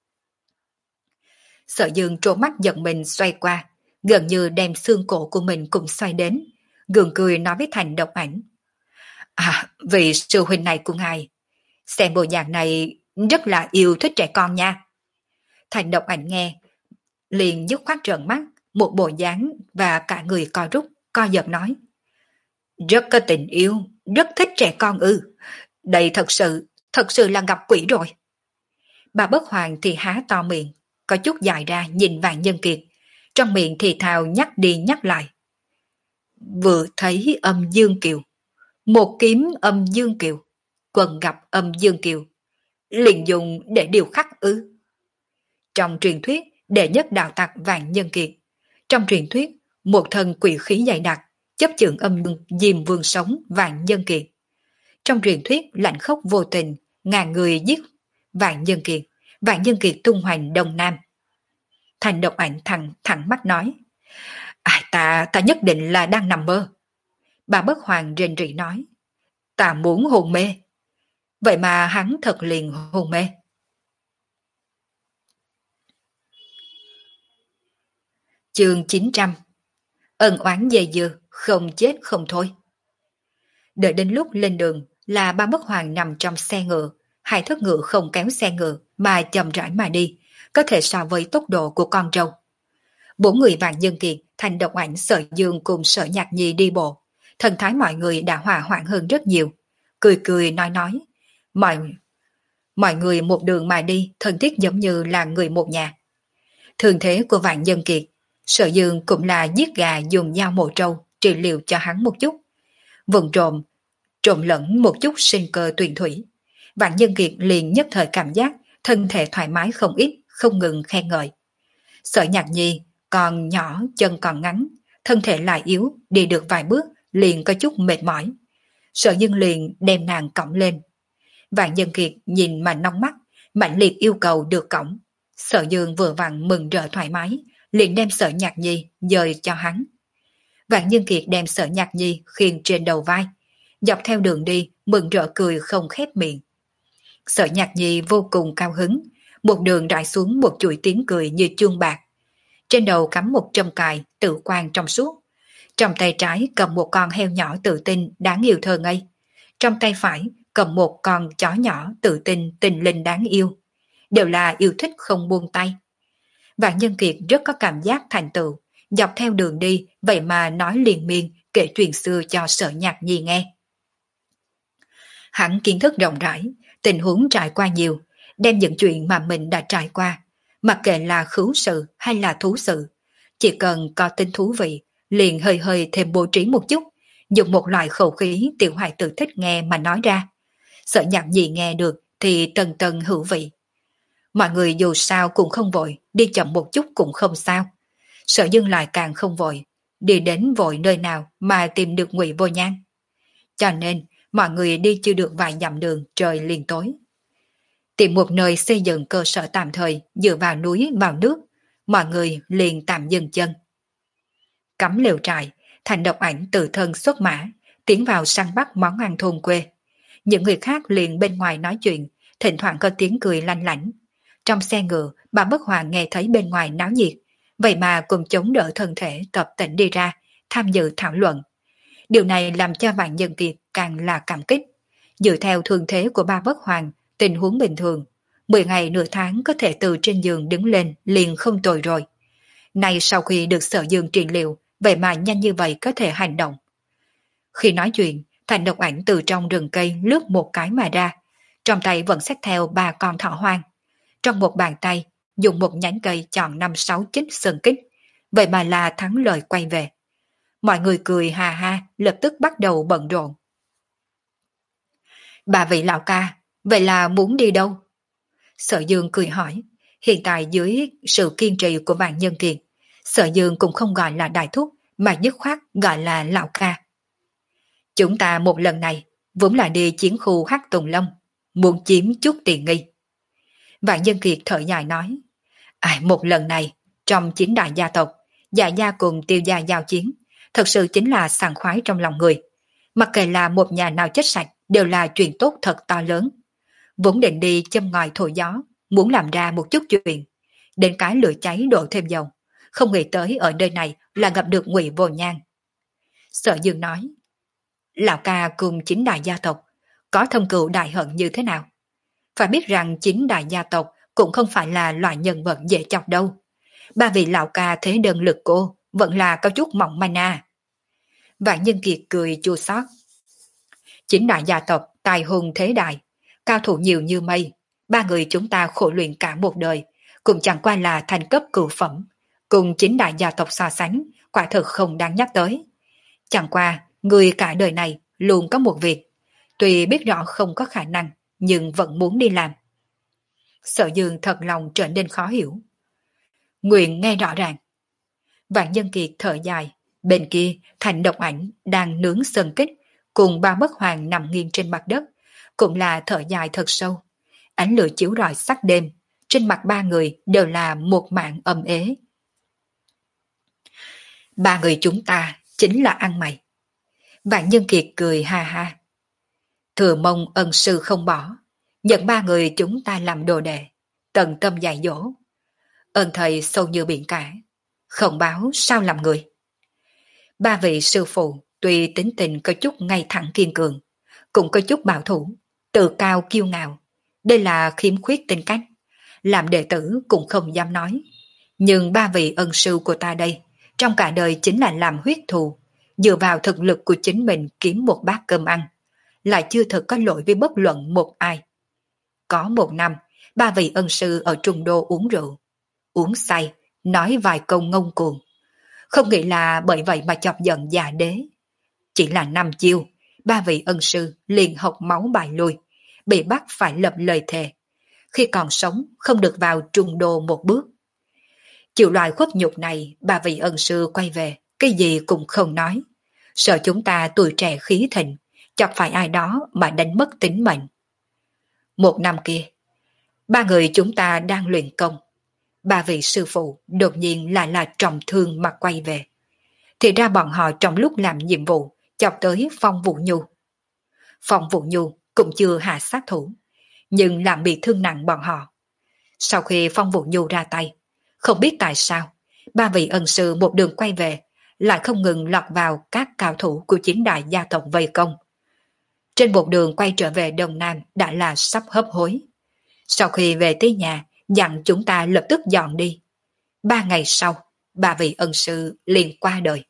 Sở Dương trố mắt giật mình xoay qua, gần như đem xương cổ của mình cùng xoay đến, gượng cười nói với Thành Độc Ảnh. À, vị sư huynh này của ngài, xem bộ dạng này rất là yêu thích trẻ con nha. Thành Độc Ảnh nghe, liền dứt khoát trợn mắt, một bộ dáng và cả người co rút, co giật nói. Rất có tình yêu, rất thích trẻ con ư. Đây thật sự, thật sự là gặp quỷ rồi. Bà Bất Hoàng thì há to miệng, có chút dài ra nhìn Vạn Nhân Kiệt, trong miệng thì thào nhắc đi nhắc lại. Vừa thấy âm dương kiều, một kiếm âm dương kiều, quần gặp âm dương kiều, liền dùng để điều khắc ư. Trong truyền thuyết, đệ nhất đạo tặc Vạn Nhân Kiệt, trong truyền thuyết, một thần quỷ khí dày đặc, chấp chưởng âm dương diêm vương sống Vạn Nhân Kiệt. Trong truyền thuyết, lạnh khốc vô tình, ngàn người giết Vạn Nhân Kiệt, Vạn Nhân Kiệt tung hoành Đông Nam. Thành Độc Ảnh thẳng thẳng mắt nói. À, ta, ta nhất định là đang nằm mơ. Bà Bất Hoàng rên rỉ nói. Ta muốn hôn mê. Vậy mà hắn thật liền hôn mê. Chương chín trăm. Ân oán dây dưa, không chết không thôi. Đợi đến lúc lên đường là Ba Bất Hoàng nằm trong xe ngựa, hai thất ngựa không kéo xe ngựa mà chậm rãi mà đi, có thể so với tốc độ của con trâu. Bốn người Vạn Nhân Kiệt, Thành Độc Ảnh, Sở Dương cùng Sở Nhạc Nhi đi bộ, thần thái mọi người đã hòa hoãn hơn rất nhiều, cười cười nói nói. Mọi, mọi người một đường mà đi, thân thiết giống như là người một nhà. Thường thế của Vạn Nhân Kiệt, Sở Dương cũng là giết gà dùng dao mổ trâu, trị liệu cho hắn một chút. Vùng trộm, trộn lẫn một chút sinh cơ tuyền thủy. Vạn Nhân Kiệt liền nhất thời cảm giác thân thể thoải mái không ít, không ngừng khen ngợi. Sở Nhạc Nhi còn nhỏ, chân còn ngắn, thân thể lại yếu, đi được vài bước liền có chút mệt mỏi. Sở Dương liền đem nàng cõng lên. Vạn Nhân Kiệt nhìn mà nóng mắt, mạnh liệt yêu cầu được cõng. Sở Dương vừa vặn mừng rỡ thoải mái, liền đem Sở Nhạc Nhi dời cho hắn. Vạn Nhân Kiệt đem Sở Nhạc Nhi khiêng trên đầu vai, dọc theo đường đi mừng rỡ cười không khép miệng. Sở Nhạc Nhi vô cùng cao hứng, một đường rải xuống một chuỗi tiếng cười như chuông bạc. Trên đầu cắm một trâm cài tự quang trong suốt, trong tay trái cầm một con heo nhỏ tự tin đáng yêu thơ ngây, trong tay phải cầm một con chó nhỏ tự tin tình linh đáng yêu, đều là yêu thích không buông tay. Vạn Nhân Kiệt rất có cảm giác thành tựu, dọc theo đường đi vậy mà nói liền miên kể chuyện xưa cho Sở Nhạc Nhi nghe. Hắn kiến thức rộng rãi, tình huống trải qua nhiều, đem những chuyện mà mình đã trải qua, mặc kệ là khứu sự hay là thú sự, chỉ cần có tin thú vị, liền hơi hơi thêm bố trí một chút, dùng một loại khẩu khí tiểu hài tử thích nghe mà nói ra. Sở Nhạc Nhi nghe được thì tần tần hữu vị. Mọi người dù sao cũng không vội, đi chậm một chút cũng không sao. Sở Dương lại càng không vội, đi đến vội nơi nào mà tìm được Ngụy Vô Nhan. Cho nên, mọi người đi chưa được vài dặm đường trời liền tối. Tìm một nơi xây dựng cơ sở tạm thời dựa vào núi vào nước, mọi người liền tạm dừng chân. Cắm lều trại, Thành Độc Ảnh tự thân xuất mã, tiến vào săn bắt món ăn thôn quê. Những người khác liền bên ngoài nói chuyện, thỉnh thoảng có tiếng cười lanh lảnh. Trong xe ngựa, bà Bất Hoàng nghe thấy bên ngoài náo nhiệt, vậy mà cùng chống đỡ thân thể tập tỉnh đi ra, tham dự thảo luận. Điều này làm cho Vạn Nhân Kiệt càng là cảm kích. Dựa theo thương thế của ba bất hoàng, tình huống bình thường, mười ngày nửa tháng có thể từ trên giường đứng lên liền không tồi rồi. Nay sau khi được Sở Dương trị liệu, vậy mà nhanh như vậy có thể hành động. Khi nói chuyện, Thành Độc Ảnh từ trong rừng cây lướt một cái mà ra, trong tay vẫn xách theo ba con thỏ hoang. Trong một bàn tay, dùng một nhánh cây chọn năm sáu chích sơn kích, vậy mà là thắng lợi quay về. Mọi người cười hà ha, lập tức bắt đầu bận rộn. Bà vị lão ca, vậy là muốn đi đâu? Sở Dương cười hỏi. Hiện tại dưới sự kiên trì của Vạn Nhân Kiệt, Sở Dương cũng không gọi là đại thúc, mà dứt khoát gọi là lão ca. Chúng ta một lần này vốn là đi chiến khu Hắc Tùng Long, muốn chiếm chút tiền nghi. Vạn Nhân Kiệt thở dài nói, à, một lần này trong chín đại gia tộc, Dạ gia cùng Tiêu gia giao chiến, thật sự chính là sảng khoái trong lòng người. Mặc kệ là một nhà nào chết sạch đều là chuyện tốt thật to lớn. Vốn định đi châm ngòi thổi gió, muốn làm ra một chút chuyện, đến cái lửa cháy đổ thêm dầu, không nghĩ tới ở nơi này là gặp được Ngụy Vô Nhan. Sở Dương nói, lão ca cùng chín đại gia tộc có thâm cừu đại hận như thế nào? Phải biết rằng chín đại gia tộc cũng không phải là loại nhân vật dễ chọc đâu. Ba vị lão ca thế đơn lực cô vẫn là có chút mỏng manh à. Vạn Nhân Kiệt cười chua xót. Chín đại gia tộc tài hùng thế đại, cao thủ nhiều như mây, ba người chúng ta khổ luyện cả một đời, cũng chẳng qua là thành cấp cửu phẩm, cùng chín đại gia tộc so sánh, quả thực không đáng nhắc tới. Chẳng qua, người cả đời này luôn có một việc, tuy biết rõ không có khả năng, nhưng vẫn muốn đi làm. Sở Dương thật lòng trở nên khó hiểu. Nguyện nghe rõ ràng. Vạn Nhân Kiệt thở dài, bên kia Thành Độc Ảnh đang nướng sơn kích, cùng ba bất hoàng nằm nghiêng trên mặt đất, cũng là thở dài thật sâu. Ánh lửa chiếu rọi sắc đêm, trên mặt ba người đều là một mảng âm ế. Ba người chúng ta chính là ăn mày. Vạn Nhân Kiệt cười ha ha. Thừa mong ân sư không bỏ, nhận ba người chúng ta làm đồ đệ, tận tâm dạy dỗ. Ơn thầy sâu như biển cả, không báo sao làm người. Ba vị sư phụ tuy tính tình có chút ngay thẳng kiên cường, cũng có chút bảo thủ, tự cao kiêu ngạo. Đây là khiếm khuyết tính cách, làm đệ tử cũng không dám nói. Nhưng ba vị ân sư của ta đây, trong cả đời chính là làm huyết thù, dựa vào thực lực của chính mình kiếm một bát cơm ăn, lại chưa thực có lỗi với bất luận một ai. Có một năm, ba vị ân sư ở Trung Đô uống rượu, uống say, nói vài câu ngông cuồng. Không nghĩ là bởi vậy mà chọc giận già đế. Chỉ là năm chiêu, ba vị ân sư liền học máu bài lui, bị bắt phải lập lời thề. Khi còn sống không được vào Trung Đô một bước. Chịu loại khuất nhục này, ba vị ân sư quay về, cái gì cũng không nói. Sợ chúng ta tuổi trẻ khí thịnh, chọc phải ai đó mà đánh mất tính mệnh. Một năm kia, ba người chúng ta đang luyện công. Ba vị sư phụ đột nhiên lại là trọng thương mà quay về. Thì ra bọn họ trong lúc làm nhiệm vụ chọc tới Phong Vũ Nhu. Phong Vũ Nhu cũng chưa hạ sát thủ, nhưng làm bị thương nặng bọn họ. Sau khi Phong Vũ Nhu ra tay, không biết tại sao, ba vị ân sư một đường quay về, lại không ngừng lọt vào các cao thủ của chín đại gia tộc vây công. Trên một đường quay trở về Đông Nam đã là sắp hấp hối. Sau khi về tới nhà, dặn chúng ta lập tức dọn đi. Ba ngày sau, ba vị ân sư liền qua đời.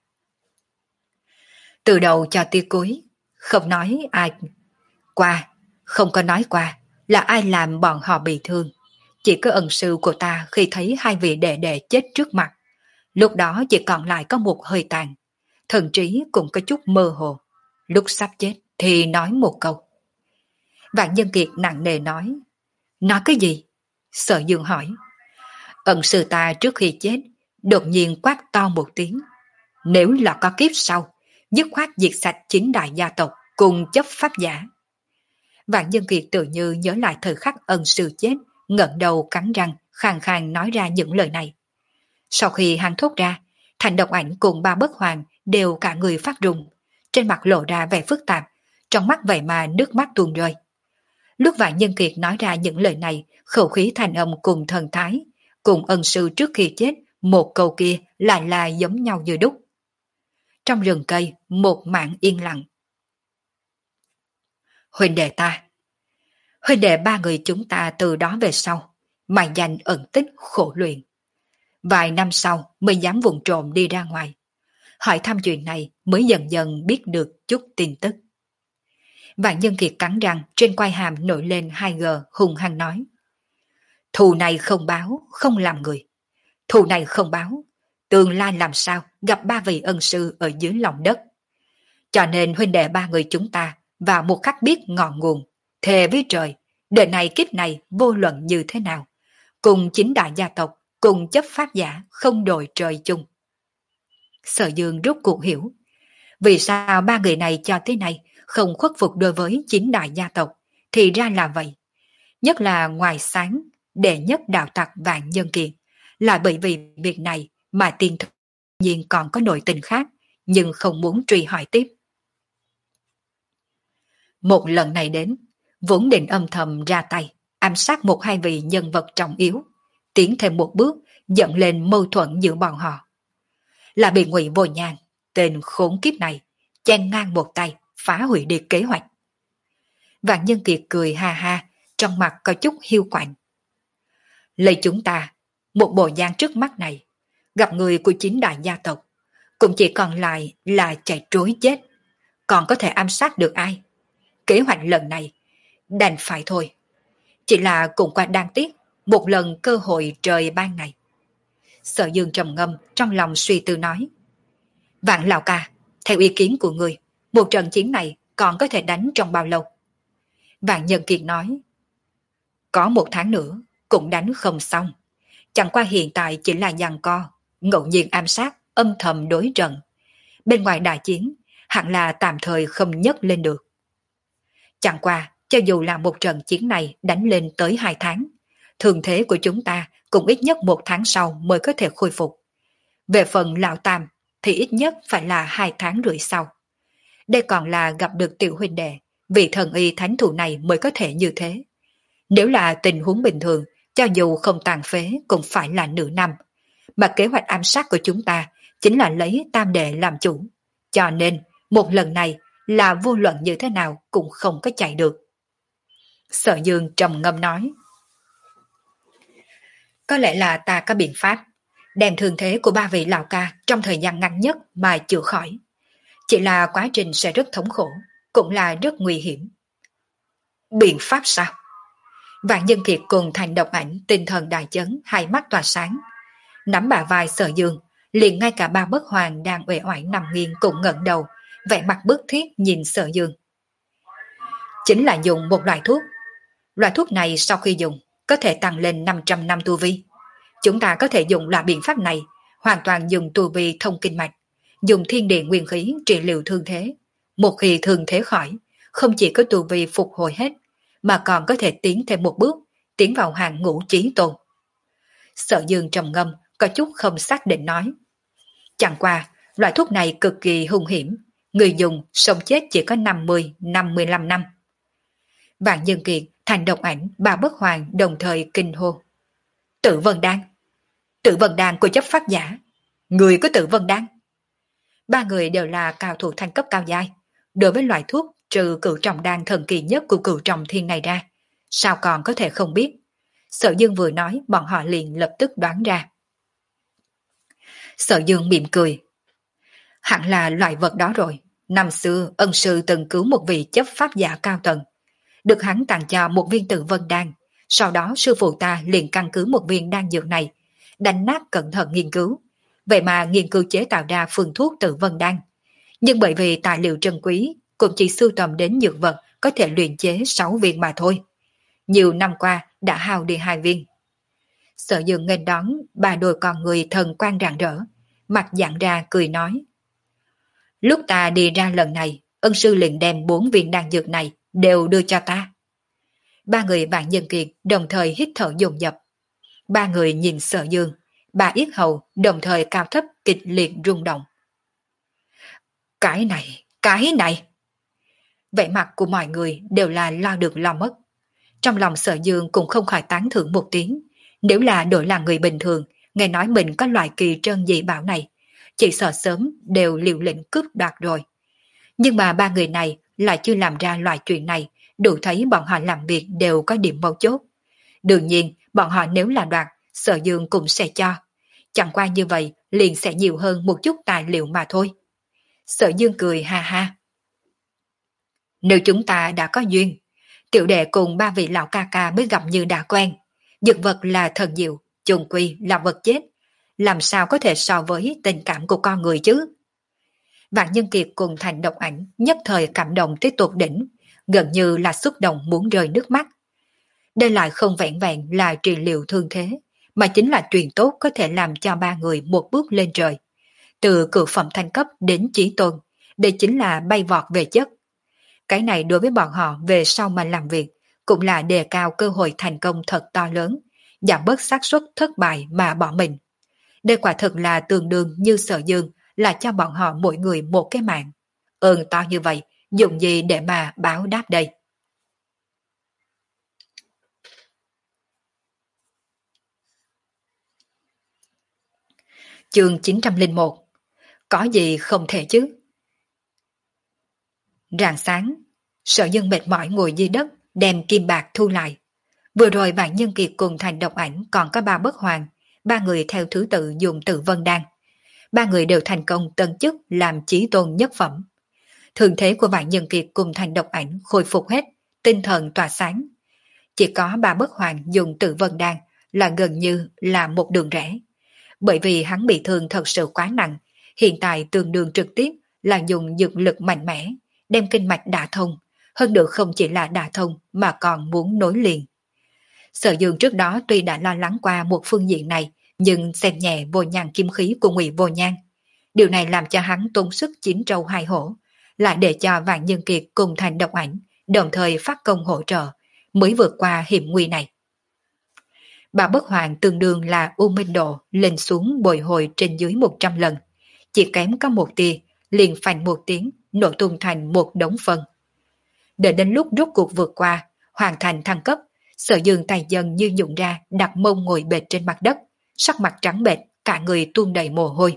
Từ đầu cho tới cuối, không nói ai qua, không có nói qua là ai làm bọn họ bị thương. Chỉ có ân sư của ta khi thấy hai vị đệ đệ chết trước mặt, lúc đó chỉ còn lại có một hơi tàn, thần trí cũng có chút mơ hồ. Lúc sắp chết thì nói một câu. Vạn Nhân Kiệt nặng nề nói. Nói cái gì? Sở Dương hỏi. Ân sư ta trước khi chết đột nhiên quát to một tiếng. Nếu là có kiếp sau, dứt khoát diệt sạch chín đại gia tộc cùng chấp pháp giả. Vạn Nhân Kiệt tự như nhớ lại thời khắc ân sư chết, ngẩng đầu cắn răng, khàn khàn nói ra những lời này. Sau khi hắn thốt ra, Thành Độc Ảnh cùng ba bất hoàng đều cả người phát run, trên mặt lộ ra vẻ phức tạp, trong mắt vậy mà nước mắt tuôn rơi. Lúc Vạn Nhân Kiệt nói ra những lời này, khẩu khí thành âm cùng thần thái, cùng ân sư trước khi chết một câu kia lại là giống nhau như đúc. Trong rừng cây, một mảng yên lặng. Huynh đệ ta, huynh đệ ba người chúng ta từ đó về sau, mài danh ẩn tích khổ luyện. Vài năm sau mới dám vùng trộm đi ra ngoài. Hỏi thăm chuyện này mới dần dần biết được chút tin tức. Vạn Nhân Kiệt cắn răng, trên quai hàm nổi lên hai gờ hung hăng nói. Thù này không báo, không làm người. Thù này không báo, tương lai làm sao gặp ba vị ân sư ở dưới lòng đất. Cho nên huynh đệ ba người chúng ta vào một khắc biết ngọn nguồn, thề với trời, đời này kiếp này vô luận như thế nào, cùng chính đại gia tộc, cùng chấp pháp giả không đội trời chung. Sở Dương rốt cuộc hiểu, vì sao ba người này cho tới nay không khuất phục đối với chính đại gia tộc, thì ra là vậy. Nhất là ngoài sáng, đệ nhất đạo tặc Vạn Nhân Kiệt, là bởi vì việc này mà tiên thực nhiên còn có nội tình khác, nhưng không muốn truy hỏi tiếp. Một lần này đến, vốn định âm thầm ra tay, ám sát một hai vị nhân vật trọng yếu, tiến thêm một bước, dẫn lên mâu thuẫn giữa bọn họ. Là bị Ngụy Vô Nhàn, tên khốn kiếp này, chen ngang một tay, phá hủy đi kế hoạch. Vạn Nhân Kiệt cười ha ha, trong mặt có chút hiu quạnh. Lấy chúng ta, một bộ dáng trước mắt này, gặp người của chính đại gia tộc, cũng chỉ còn lại là chạy trối chết, còn có thể ám sát được ai? Kế hoạch lần này, đành phải thôi. Chỉ là cũng quá đáng tiếc, một lần cơ hội trời ban này. Sở Dương trầm ngâm, trong lòng suy tư nói. Vạn lão ca, theo ý kiến của người, một trận chiến này còn có thể đánh trong bao lâu? Vạn Nhân Kiệt nói. Có một tháng nữa, cũng đánh không xong. Chẳng qua hiện tại chỉ là giằng co, ngẫu nhiên ám sát, âm thầm đối trận. Bên ngoài đại chiến, hẳn là tạm thời không nhấc lên được. Chẳng qua, cho dù là một trận chiến này đánh lên tới hai tháng, thường thế của chúng ta cũng ít nhất một tháng sau mới có thể khôi phục. Về phần lão tam, thì ít nhất phải là hai tháng rưỡi sau. Đây còn là gặp được tiểu huynh đệ, vì thần y thánh thủ này mới có thể như thế. Nếu là tình huống bình thường, cho dù không tàn phế cũng phải là nửa năm. Mà kế hoạch ám sát của chúng ta chính là lấy tam đệ làm chủ. Cho nên, một lần này là vô luận như thế nào cũng không có chạy được. Sở Dương trầm ngâm nói. Có lẽ là ta có biện pháp, đem thương thế của ba vị lão ca trong thời gian ngắn nhất mà chữa khỏi. Chỉ là quá trình sẽ rất thống khổ, cũng là rất nguy hiểm. Biện pháp sao? Vạn Nhân Kiệt cùng Thành Độc Ảnh tinh thần đại chấn, hai mắt tỏa sáng. Nắm bả vai Sở Dương, liền ngay cả ba bất hoàng đang uể oải nằm nghiêng cũng ngẩng đầu, vẻ mặt bức thiết nhìn Sở Dương. Chính là dùng một loại thuốc. Loại thuốc này sau khi dùng, có thể tăng lên năm trăm năm tu vi. Chúng ta có thể dùng loại biện pháp này, hoàn toàn dùng tu vi thông kinh mạch, dùng thiên địa nguyên khí trị liệu thương thế. Một khi thương thế khỏi, không chỉ có tu vi phục hồi hết, mà còn có thể tiến thêm một bước, tiến vào hàng ngũ chí tôn. Sở Dương trầm ngâm, có chút không xác định nói. Chẳng qua, loại thuốc này cực kỳ hung hiểm, người dùng sống chết chỉ có năm mươi đến năm mươi lăm năm. Vạn Nhân Kiệt, Thành Độc Ảnh, ba bất hoàng đồng thời kinh hô. Tử Vân Đan! Tử Vân Đan của chấp pháp giả! Người có Tử Vân Đan! Ba người đều là cao thủ thanh cấp cao giai. Đối với loại thuốc trừ cửu trọng đan thần kỳ nhất của cửu trọng thiên này ra, sao còn có thể không biết? Sở Dương vừa nói, bọn họ liền lập tức đoán ra. Sở Dương mỉm cười. Hẳn là loại vật đó rồi. Năm xưa, ân sư từng cứu một vị chấp pháp giả cao tầng. Được hắn tặng cho một viên Tử Vân Đan. Sau đó sư phụ ta liền căn cứ một viên đan dược này, đánh nát cẩn thận nghiên cứu. Vậy mà nghiên cứu chế tạo ra phương thuốc Tử Vân Đan. Nhưng bởi vì tài liệu trân quý, cũng chỉ sưu tầm đến dược vật có thể luyện chế sáu viên mà thôi. Nhiều năm qua đã hao đi hai viên. Sở Dương nghênh đón ba đôi con người thần quang rạng rỡ, mặt dạng ra cười nói. Lúc ta đi ra lần này, ân sư liền đem bốn viên đan dược này đều đưa cho ta. Ba người Vạn Nhân Kiệt đồng thời hít thở dồn dập. Ba người nhìn Sở Dương, ba yết hầu đồng thời cao thấp kịch liệt rung động. Cái này, cái này! Vẻ mặt của mọi người đều là lo được lo mất. Trong lòng Sở Dương cũng không khỏi tán thưởng một tiếng. Nếu là đổi là người bình thường, nghe nói mình có loại kỳ trân dị bảo này, chỉ sợ sớm đều liều lĩnh cướp đoạt rồi. Nhưng mà ba người này lại chưa làm ra loại chuyện này, đủ thấy bọn họ làm việc đều có điểm mấu chốt. Đương nhiên, bọn họ nếu là đoạt, Sở Dương cũng sẽ cho. Chẳng qua như vậy, liền sẽ nhiều hơn một chút tài liệu mà thôi. Sở Dương cười ha ha. Nếu chúng ta đã có duyên, tiểu đệ cùng ba vị lão ca ca mới gặp như đã quen. Dược vật là thần diệu, chung quy là vật chết. Làm sao có thể so với tình cảm của con người chứ? Vạn Nhân Kiệt cùng Thành Độc Ảnh nhất thời cảm động tới tột đỉnh, gần như là xúc động muốn rơi nước mắt. Đây lại không vẹn vẹn là trị liệu thương thế, mà chính là truyền tốt có thể làm cho ba người một bước lên trời. Từ cửu phẩm thanh cấp đến chí tôn, đây chính là bay vọt về chất. Cái này đối với bọn họ về sau mà làm việc, cũng là đề cao cơ hội thành công thật to lớn, giảm bớt xác suất thất bại mà bỏ mình. Đây quả thực là tương đương như Sở Dương là cho bọn họ mỗi người một cái mạng. Ơn to như vậy, dùng gì để mà báo đáp đây? Chương chín trăm lẻ một. Có gì không thể chứ? Rạng sáng, Sở Dương mệt mỏi ngồi dưới đất, đem kim bạc thu lại. Vừa rồi Vạn Nhân Kiệt cùng Thành Độc Ảnh còn có ba bất hoàng, ba người theo thứ tự dùng Tử Vân Đan. Ba người đều thành công tân chức làm chí tôn nhất phẩm. Thường thế của Vạn Nhân Kiệt cùng Thành Độc Ảnh khôi phục hết, tinh thần tỏa sáng. Chỉ có ba bất hoàng dùng Tử Vân Đan là gần như là một đường rẽ. Bởi vì hắn bị thương thật sự quá nặng, hiện tại tương đương trực tiếp là dùng dược lực mạnh mẽ, đem kinh mạch đả thông, hơn nữa không chỉ là đả thông mà còn muốn nối liền. Sở Dương trước đó tuy đã lo lắng qua một phương diện này, nhưng xem nhẹ vô nhan kim khí của Ngụy Vô Nhan. Điều này làm cho hắn tốn sức chín trâu hai hổ, lại để cho Vạn Nhân Kiệt cùng Thành Độc Ảnh đồng thời phát công hỗ trợ, mới vượt qua hiểm nguy này. Bà bất hoàng tương đương là U Minh Độ lên xuống bồi hồi trên dưới một trăm lần, chỉ kém có một tia, liền phành một tiếng, nổ tung thành một đống phân. Đợi đến lúc rốt cuộc vượt qua, hoàn thành thăng cấp, Sở Dương tay dần như nhũn ra, đặt mông ngồi bệt trên mặt đất, sắc mặt trắng bệch, cả người tuôn đầy mồ hôi.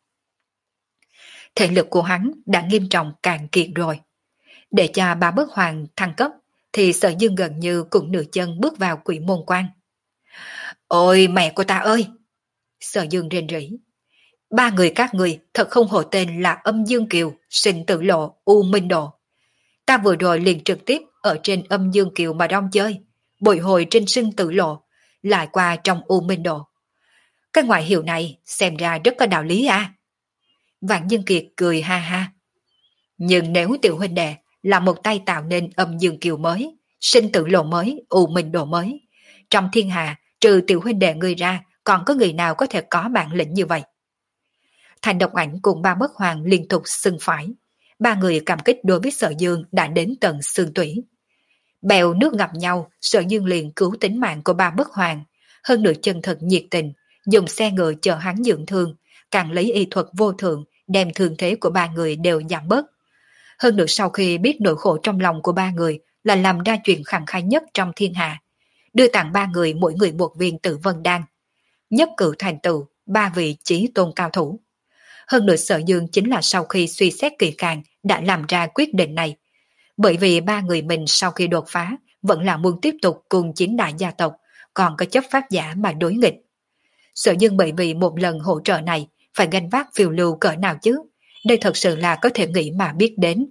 Thể lực của hắn đã nghiêm trọng cạn kiệt rồi. Để cho bà bất hoàng thăng cấp, thì Sở Dương gần như cũng nửa chân bước vào quỷ môn quan. Ôi mẹ của ta ơi! Sở Dương rên rỉ. Ba người các người thật không hổ tên là Âm Dương Kiều, Sinh Tử Lộ, U Minh Độ. Ta vừa rồi liền trực tiếp ở trên Âm Dương Kiều mà đông chơi, bồi hồi trên Sinh Tử Lộ, lại qua trong U Minh Độ. Cái ngoại hiệu này xem ra rất có đạo lý à? Vạn Nhân Kiệt cười ha ha. Nhưng nếu tiểu huynh đệ là một tay tạo nên Âm Dương Kiều mới, Sinh Tử Lộ mới, U Minh Độ mới, trong thiên hạ trừ tiểu huynh đệ người ra, còn có người nào có thể có bản lĩnh như vậy? Thành Độc Ảnh cùng ba bất hoàng liên tục xưng phải. Ba người cảm kích đối với Sở Dương đã đến tận xương tủy. Bèo nước gặp nhau, Sở Dương liền cứu tính mạng của ba bất hoàng, hơn nữa chân thật nhiệt tình, dùng xe ngựa chờ hắn dưỡng thương, càng lấy y thuật vô thượng, đem thương thế của ba người đều giảm bớt. Hơn nữa sau khi biết nỗi khổ trong lòng của ba người là làm ra chuyện khẳng khai nhất trong thiên hạ, đưa tặng ba người mỗi người một viên Tử Vân Đan, nhất cử thành tựu ba vị chí tôn cao thủ. Hơn nữa Sở Dương chính là sau khi suy xét kỹ càng đã làm ra quyết định này, bởi vì ba người mình sau khi đột phá vẫn là muốn tiếp tục cùng chín đại gia tộc, còn có chấp pháp giả mà đối nghịch. Sở Dương bởi vì một lần hỗ trợ này phải gánh vác phiêu lưu cỡ nào chứ, đây thật sự là có thể nghĩ mà biết đến.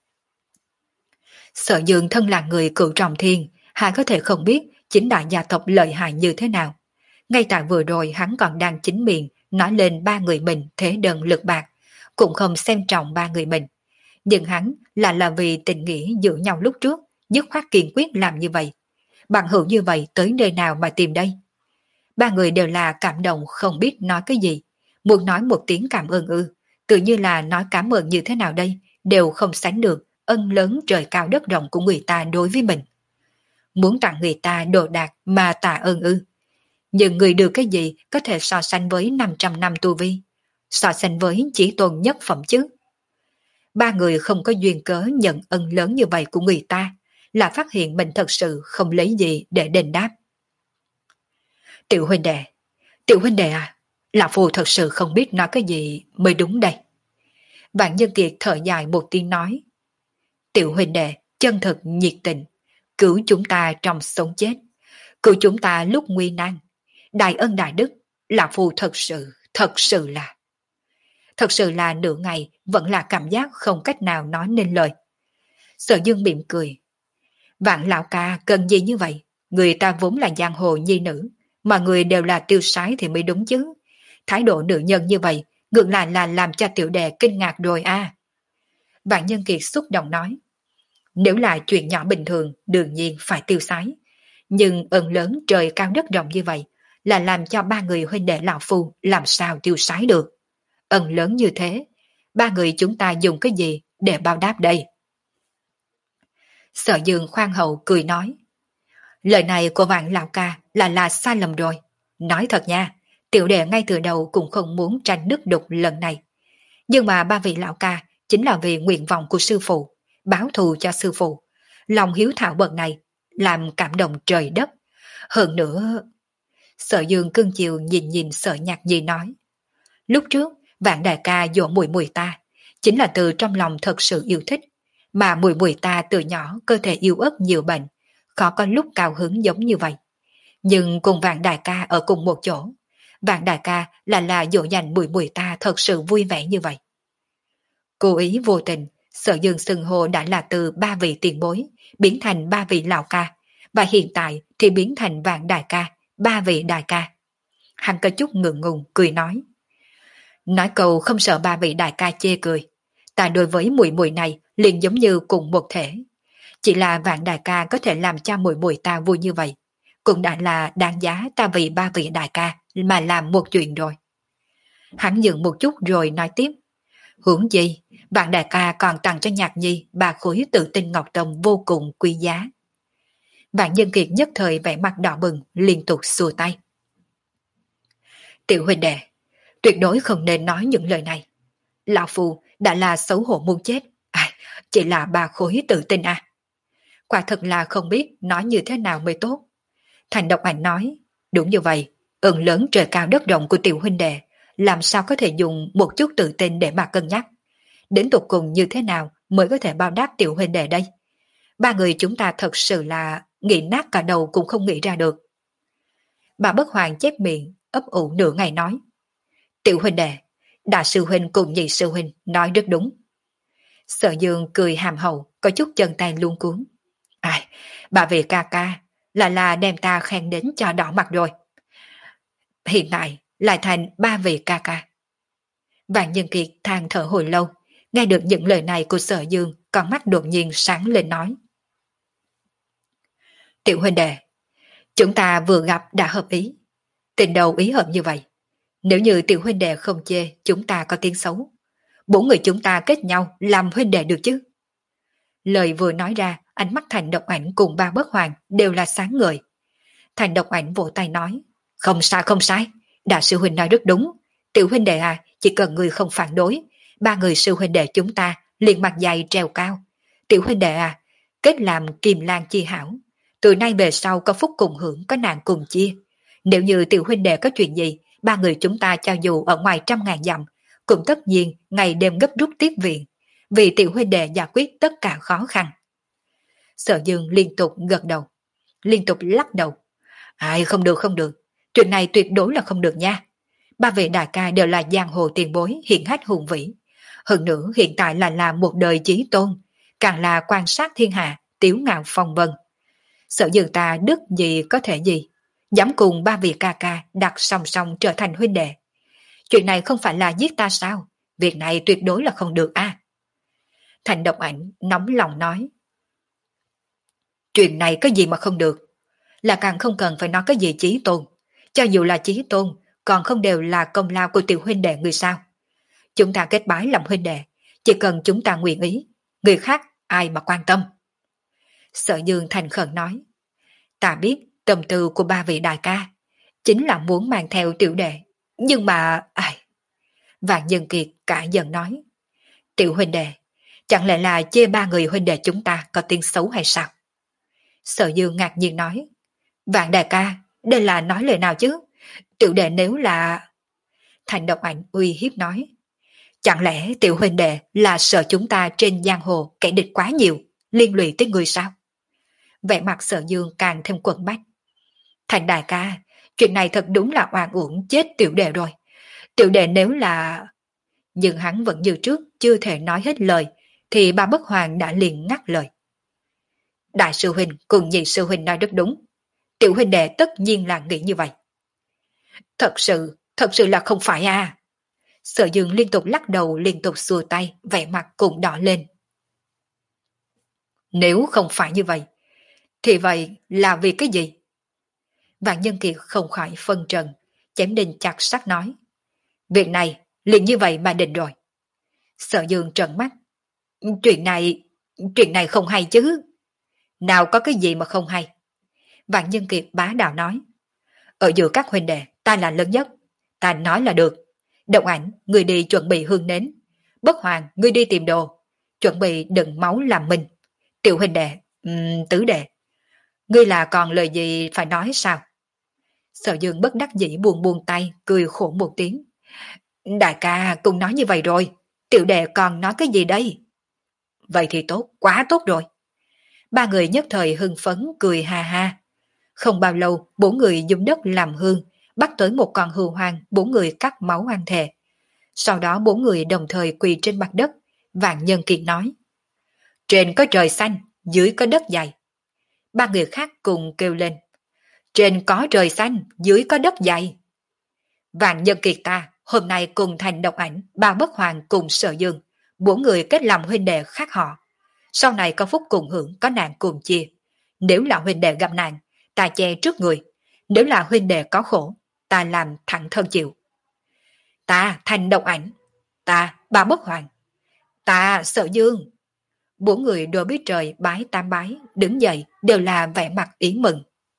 Sở Dương thân là người cựu trọng thiên, hắn có thể không biết chín đại gia tộc lợi hại như thế nào. Ngay tại vừa rồi hắn còn đang chính miệng nói lên ba người mình thế đơn lực bạc, cũng không xem trọng ba người mình. Nhưng hắn là là vì tình nghĩa giữa nhau lúc trước, dứt khoát kiên quyết làm như vậy. Bằng hữu như vậy tới nơi nào mà tìm đây? Ba người đều là cảm động không biết nói cái gì, muốn nói một tiếng cảm ơn ư, tự như là nói cảm ơn như thế nào đây, đều không sánh được ân lớn trời cao đất rộng của người ta đối với mình. Muốn tặng người ta đồ đạc mà tạ ơn ư. Nhưng người được cái gì có thể so sánh với năm trăm năm tu vi, so sánh với chỉ tôn nhất phẩm chứ. Ba người không có duyên cớ nhận ân lớn như vậy của người ta, là phát hiện mình thật sự không lấy gì để đền đáp. Tiểu huynh đệ, tiểu huynh đệ à, Lão Phu thật sự không biết nói cái gì mới đúng đây. Vạn Nhân Kiệt thở dài một tiếng nói. Tiểu huynh đệ, chân thật nhiệt tình, cứu chúng ta trong sống chết, cứu chúng ta lúc nguy nan. Đại ân đại đức, Lão Phu thật sự, thật sự là... Thật sự là nửa ngày vẫn là cảm giác không cách nào nói nên lời. Sở Dương mỉm cười. Vạn lão ca cần gì như vậy? Người ta vốn là giang hồ nhi nữ, mà người đều là tiêu sái thì mới đúng chứ. Thái độ nữ nhân như vậy, ngược lại là làm cho tiểu đệ kinh ngạc rồi a. Vạn Nhân Kiệt xúc động nói. Nếu là chuyện nhỏ bình thường, đương nhiên phải tiêu sái. Nhưng ơn lớn trời cao đất rộng như vậy, là làm cho ba người huynh đệ lão phu làm sao tiêu sái được. Ân lớn như thế, ba người chúng ta dùng cái gì để báo đáp đây? Sở Dương khoan hậu cười nói. Lời này của Vạn lão ca là là sai lầm rồi. Nói thật nha, tiểu đệ ngay từ đầu cũng không muốn tranh nước đục lần này. Nhưng mà ba vị lão ca chính là vì nguyện vọng của sư phụ, báo thù cho sư phụ. Lòng hiếu thảo bậc này làm cảm động trời đất. Hơn nữa... Sở Dương cưng chiều nhìn nhìn Sở Nhạc Nhi nói. Lúc trước, Vạn đại ca dỗ mùi mùi ta, chính là từ trong lòng thật sự yêu thích. Mà mùi mùi ta từ nhỏ cơ thể yếu ớt nhiều bệnh, khó có lúc cao hứng giống như vậy. Nhưng cùng Vạn đại ca ở cùng một chỗ, Vạn đại ca là là dỗ dành mùi mùi ta thật sự vui vẻ như vậy. Cố ý vô tình, Sở Dương xưng hô đã là từ ba vị tiền bối, biến thành ba vị lão ca, và hiện tại thì biến thành Vạn đại ca, ba vị đại ca. Hắn có chút ngượng ngùng cười nói. Nói câu không sợ ba vị đại ca chê cười. Ta đối với mùi mùi này liền giống như cùng một thể. Chỉ là Vạn đại ca có thể làm cho mùi mùi ta vui như vậy, cũng đã là đáng giá ta vì ba vị đại ca mà làm một chuyện rồi. Hắn dừng một chút rồi nói tiếp. Huống gì, Vạn đại ca còn tặng cho Nhạc Nhi ba khối tự tinh ngọc tông vô cùng quý giá. Vạn Nhân Kiệt nhất thời vẻ mặt đỏ bừng, liên tục xua tay. Tiểu huynh đệ, tuyệt đối không nên nói những lời này. Lão Phu đã là xấu hổ muốn chết, à, chỉ là ba khối tự tin à. Quả thật là không biết nói như thế nào mới tốt. Thành Độc Ảnh nói, đúng như vậy, ơn lớn trời cao đất rộng của tiểu huynh đệ, làm sao có thể dùng một chút tự tin để mà cân nhắc. Đến tục cùng như thế nào mới có thể báo đáp tiểu huynh đệ đây? Ba người chúng ta thật sự là nghĩ nát cả đầu cũng không nghĩ ra được. Bà Bất Hoàng chép miệng, ấp ủ nửa ngày nói. Tiểu huynh đệ, đại sư huynh cùng nhị sư huynh nói rất đúng. Sở Dương cười hàm hậu, có chút chân tay luống cuống. Ai, bà về ca ca, là là đem ta khen đến cho đỏ mặt rồi. Hiện tại lại thành ba vị ca ca. Vạn Nhân Kiệt than thở hồi lâu, nghe được những lời này của Sở Dương, con mắt đột nhiên sáng lên nói. Tiểu huynh đệ, chúng ta vừa gặp đã hợp ý. Tình đầu ý hợp như vậy. Nếu như tiểu huynh đệ không chê chúng ta có tiếng xấu, bốn người chúng ta kết nhau làm huynh đệ được chứ? Lời vừa nói ra, ánh mắt Thành Độc Ảnh cùng ba Bất Hoàng đều là sáng ngời. Thành Độc Ảnh vỗ tay nói, không sai không sai, đại sư huynh nói rất đúng. Tiểu huynh đệ à, chỉ cần người không phản đối, ba người sư huynh đệ chúng ta liền mặt dày trèo cao. Tiểu huynh đệ à, kết làm kim lan chi hảo, từ nay về sau có phúc cùng hưởng, có nạn cùng chia. Nếu như tiểu huynh đệ có chuyện gì, ba người chúng ta cho dù ở ngoài trăm ngàn dặm, cũng tất nhiên ngày đêm gấp rút tiếp viện, vì tiểu huynh đệ giải quyết tất cả khó khăn. Sở Dương liên tục gật đầu, liên tục lắc đầu. Ai, không được không được, chuyện này tuyệt đối là không được nha. Ba vị đại ca đều là giang hồ tiền bối hiển hách hùng vĩ. Hơn nữa hiện tại là là một đời chí tôn, càng là quan sát thiên hạ, tiếu ngạo phong vân. Sở Dương ta đức gì có thể gì, dám cùng ba vị ca ca đặt song song trở thành huynh đệ. Chuyện này không phải là giết ta sao? Việc này tuyệt đối là không được a. À? Thành Độc Ảnh nóng lòng nói. Chuyện này có gì mà không được? Là càng không cần phải nói cái gì chí tôn. Cho dù là chí tôn, còn không đều là công lao của tiểu huynh đệ người sao? Chúng ta kết bái làm huynh đệ, chỉ cần chúng ta nguyện ý, người khác ai mà quan tâm. Sở Dương thành khẩn nói. Ta biết tâm tư của ba vị đại ca, chính là muốn mang theo tiểu đệ. Nhưng mà... Ai... Vạn Nhân Kiệt cả giận nói. Tiểu huynh đệ, chẳng lẽ là chê ba người huynh đệ chúng ta có tiếng xấu hay sao? Sở Dương ngạc nhiên nói. Vạn đại ca, đây là nói lời nào chứ? Tiểu đệ nếu là... Thành độc ảnh uy hiếp nói. Chẳng lẽ tiểu huynh đệ là sợ chúng ta trên giang hồ kẻ địch quá nhiều, liên lụy tới người sao? Vẻ mặt Sở Dương càng thêm quẩn bách. Thành đại ca, chuyện này thật đúng là oan uổng chết tiểu đệ rồi. Tiểu đệ nếu là... Nhưng hắn vẫn như trước, chưa thể nói hết lời, thì bà Bất Hoàng đã liền ngắt lời. Đại sư huynh cùng nhị sư huynh nói rất đúng. Tiểu huynh đệ tất nhiên là nghĩ như vậy. Thật sự, thật sự là không phải à. Sở Dương liên tục lắc đầu, liên tục xua tay, vẻ mặt cũng đỏ lên. Nếu không phải như vậy, thì vậy là vì cái gì? Vạn Nhân Kiệt không khỏi phân trần, chém đinh chặt sắt nói. Việc này liền như vậy mà định rồi. Sở Dương trợn mắt. Chuyện này, chuyện này không hay chứ. Nào có cái gì mà không hay. Vạn Nhân Kiệt bá đạo nói. Ở giữa các huynh đệ, ta là lớn nhất. Ta nói là được. Động Ảnh, người đi chuẩn bị hương nến. Bất Hoàng, người đi tìm đồ. Chuẩn bị đựng máu làm mình. Tiểu huynh đệ, um, tứ đệ. Ngươi là còn lời gì phải nói sao? Sở Dương bất đắc dĩ buông buông tay, cười khổ một tiếng. Đại ca cũng nói như vậy rồi. Tiểu đệ còn nói cái gì đây? Vậy thì tốt, quá tốt rồi. Ba người nhất thời hưng phấn cười ha ha. Không bao lâu, bốn người dùng đất làm hương, bắt tới một con hươu hoang, bốn người cắt máu ăn thề. Sau đó bốn người đồng thời quỳ trên mặt đất. Vạn Nhân Kiệt nói. Trên có trời xanh, dưới có đất dày. Ba người khác cùng kêu lên. Trên có trời xanh, dưới có đất dày. Vạn Nhân Kiệt ta, hôm nay cùng Thành Độc Ảnh, ba Bất Hoàng cùng Sở Dương, bốn người kết làm huynh đệ khác họ. Sau này có phúc cùng hưởng, có nạn cùng chia. Nếu là huynh đệ gặp nạn, ta che trước người. Nếu là huynh đệ có khổ, ta làm thẳng thân chịu. Ta Thành Độc Ảnh, ta ba Bất Hoàng, ta Sở Dương. Bốn người đối biết trời bái tam bái, đứng dậy đều là vẻ mặt ý mừng.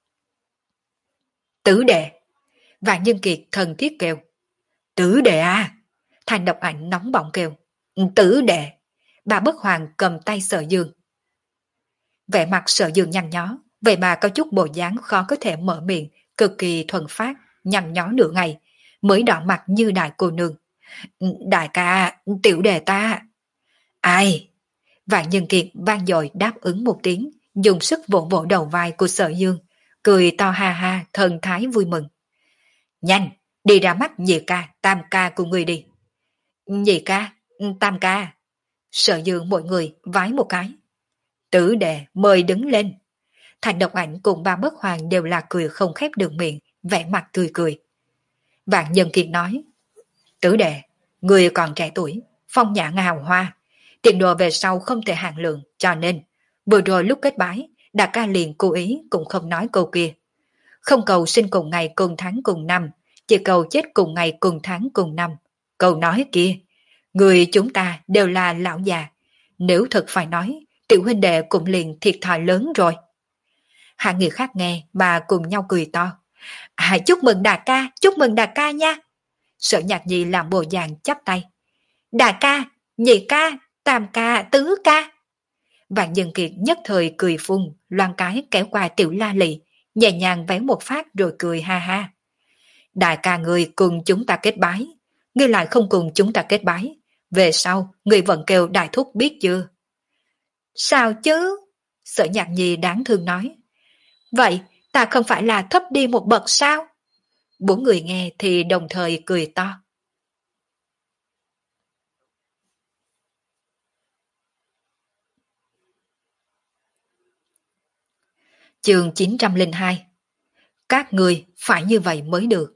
Tứ đệ. Vạn Nhân Kiệt thần thiết kêu. Tứ đệ à. Thành Độc Ảnh nóng bỏng kêu. Tứ đệ. Bà Bất Hoàng cầm tay Sở Dương. Vẻ mặt Sở Dương nhăn nhó, vậy mà có chút bộ dáng khó có thể mở miệng, cực kỳ thuần phát, nhăn nhó nửa ngày, mới đỏ mặt như đại cô nương. Đại ca, tiểu đệ ta. Ai? Vạn Nhân Kiệt vang dội đáp ứng một tiếng, dùng sức vỗ vỗ đầu vai của Sở Dương, cười to ha ha, thần thái vui mừng. Nhanh, đi ra mắt nhị ca, tam ca của người đi. Nhị ca, tam ca. Sở Dương mọi người vái một cái. Tứ đệ mời đứng lên. Thành Độc Ảnh cùng ba Bất Hoàng đều là cười không khép được miệng, vẻ mặt tươi cười. Vạn Nhân Kiệt nói. Tứ đệ, người còn trẻ tuổi, phong nhã ngào hoa, tiền đồ về sau không thể hạn lượng, cho nên vừa rồi lúc kết bái, đại ca liền cố ý cũng không nói câu kia. Không cầu sinh cùng ngày cùng tháng cùng năm, chỉ cầu chết cùng ngày cùng tháng cùng năm. Câu nói kia, người chúng ta đều là lão già, nếu thật phải nói, tiểu huynh đệ cũng liền thiệt thòi lớn rồi. Hai người khác nghe mà cùng nhau cười to. À, chúc mừng đại ca, chúc mừng đại ca nha. Sở Nhạc Nhi làm bộ dạng chắp tay. Đại ca, nhị ca, tam ca, tứ ca. Vạn Nhân Kiệt nhất thời cười phun, loan cái kéo qua tiểu la lị, nhẹ nhàng véo một phát rồi cười ha ha. Đại ca người cùng chúng ta kết bái, ngươi lại không cùng chúng ta kết bái, về sau ngươi vẫn kêu đại thúc biết chưa? Sao chứ? Sở Nhạc Nhi đáng thương nói. Vậy ta không phải là thấp đi một bậc sao? Bốn người nghe thì đồng thời cười to. Chương chín trăm lẻ hai. Các người phải như vậy mới được.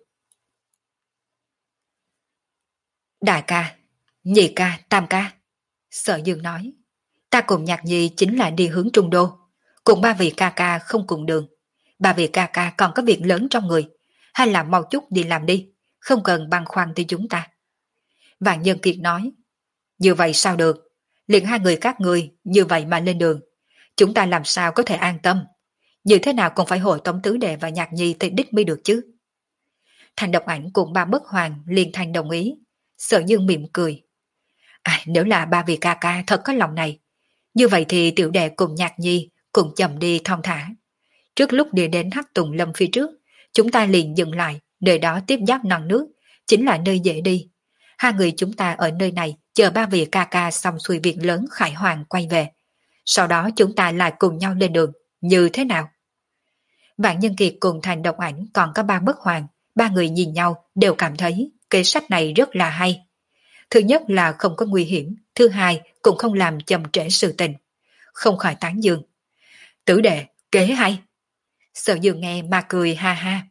Đại ca, nhị ca, tam ca. Sở Dương nói. Ta cùng Nhạc Nhi chính là đi hướng Trung Đô. Cùng ba vị ca ca không cùng đường. Ba vị ca ca còn có việc lớn trong người. Hay là mau chút đi làm đi. Không cần băn khoăn tới chúng ta. Vạn Nhân Kiệt nói. Như vậy sao được? Liền hai người các người như vậy mà lên đường. Chúng ta làm sao có thể an tâm? Như thế nào cũng phải hội tống tứ đệ và Nhạc Nhi thì đích mới được chứ. Thành Độc Ảnh cùng ba Bất Hoàng liền thành đồng ý. Sở Dương mỉm cười. À, nếu là ba vị ca ca thật có lòng này, như vậy thì tiểu đệ cùng Nhạc Nhi cùng chậm đi thong thả. Trước lúc đi đến Hắc Tùng Lâm phía trước, chúng ta liền dừng lại, nơi đó tiếp giáp non nước, chính là nơi dễ đi. Hai người chúng ta ở nơi này chờ ba vị ca ca xong xuôi việc lớn Khải Hoàng quay về. Sau đó chúng ta lại cùng nhau lên đường, như thế nào? Vạn Nhân Kiệt cùng Thành Độc Ảnh còn có ba bất hoàng, ba người nhìn nhau đều cảm thấy kế sách này rất là hay. Thứ nhất là không có nguy hiểm, thứ hai cũng không làm chậm trễ sự tình. Không khỏi tán dương. Tử đệ, kế hay. Sở Dương nghe mà cười ha ha.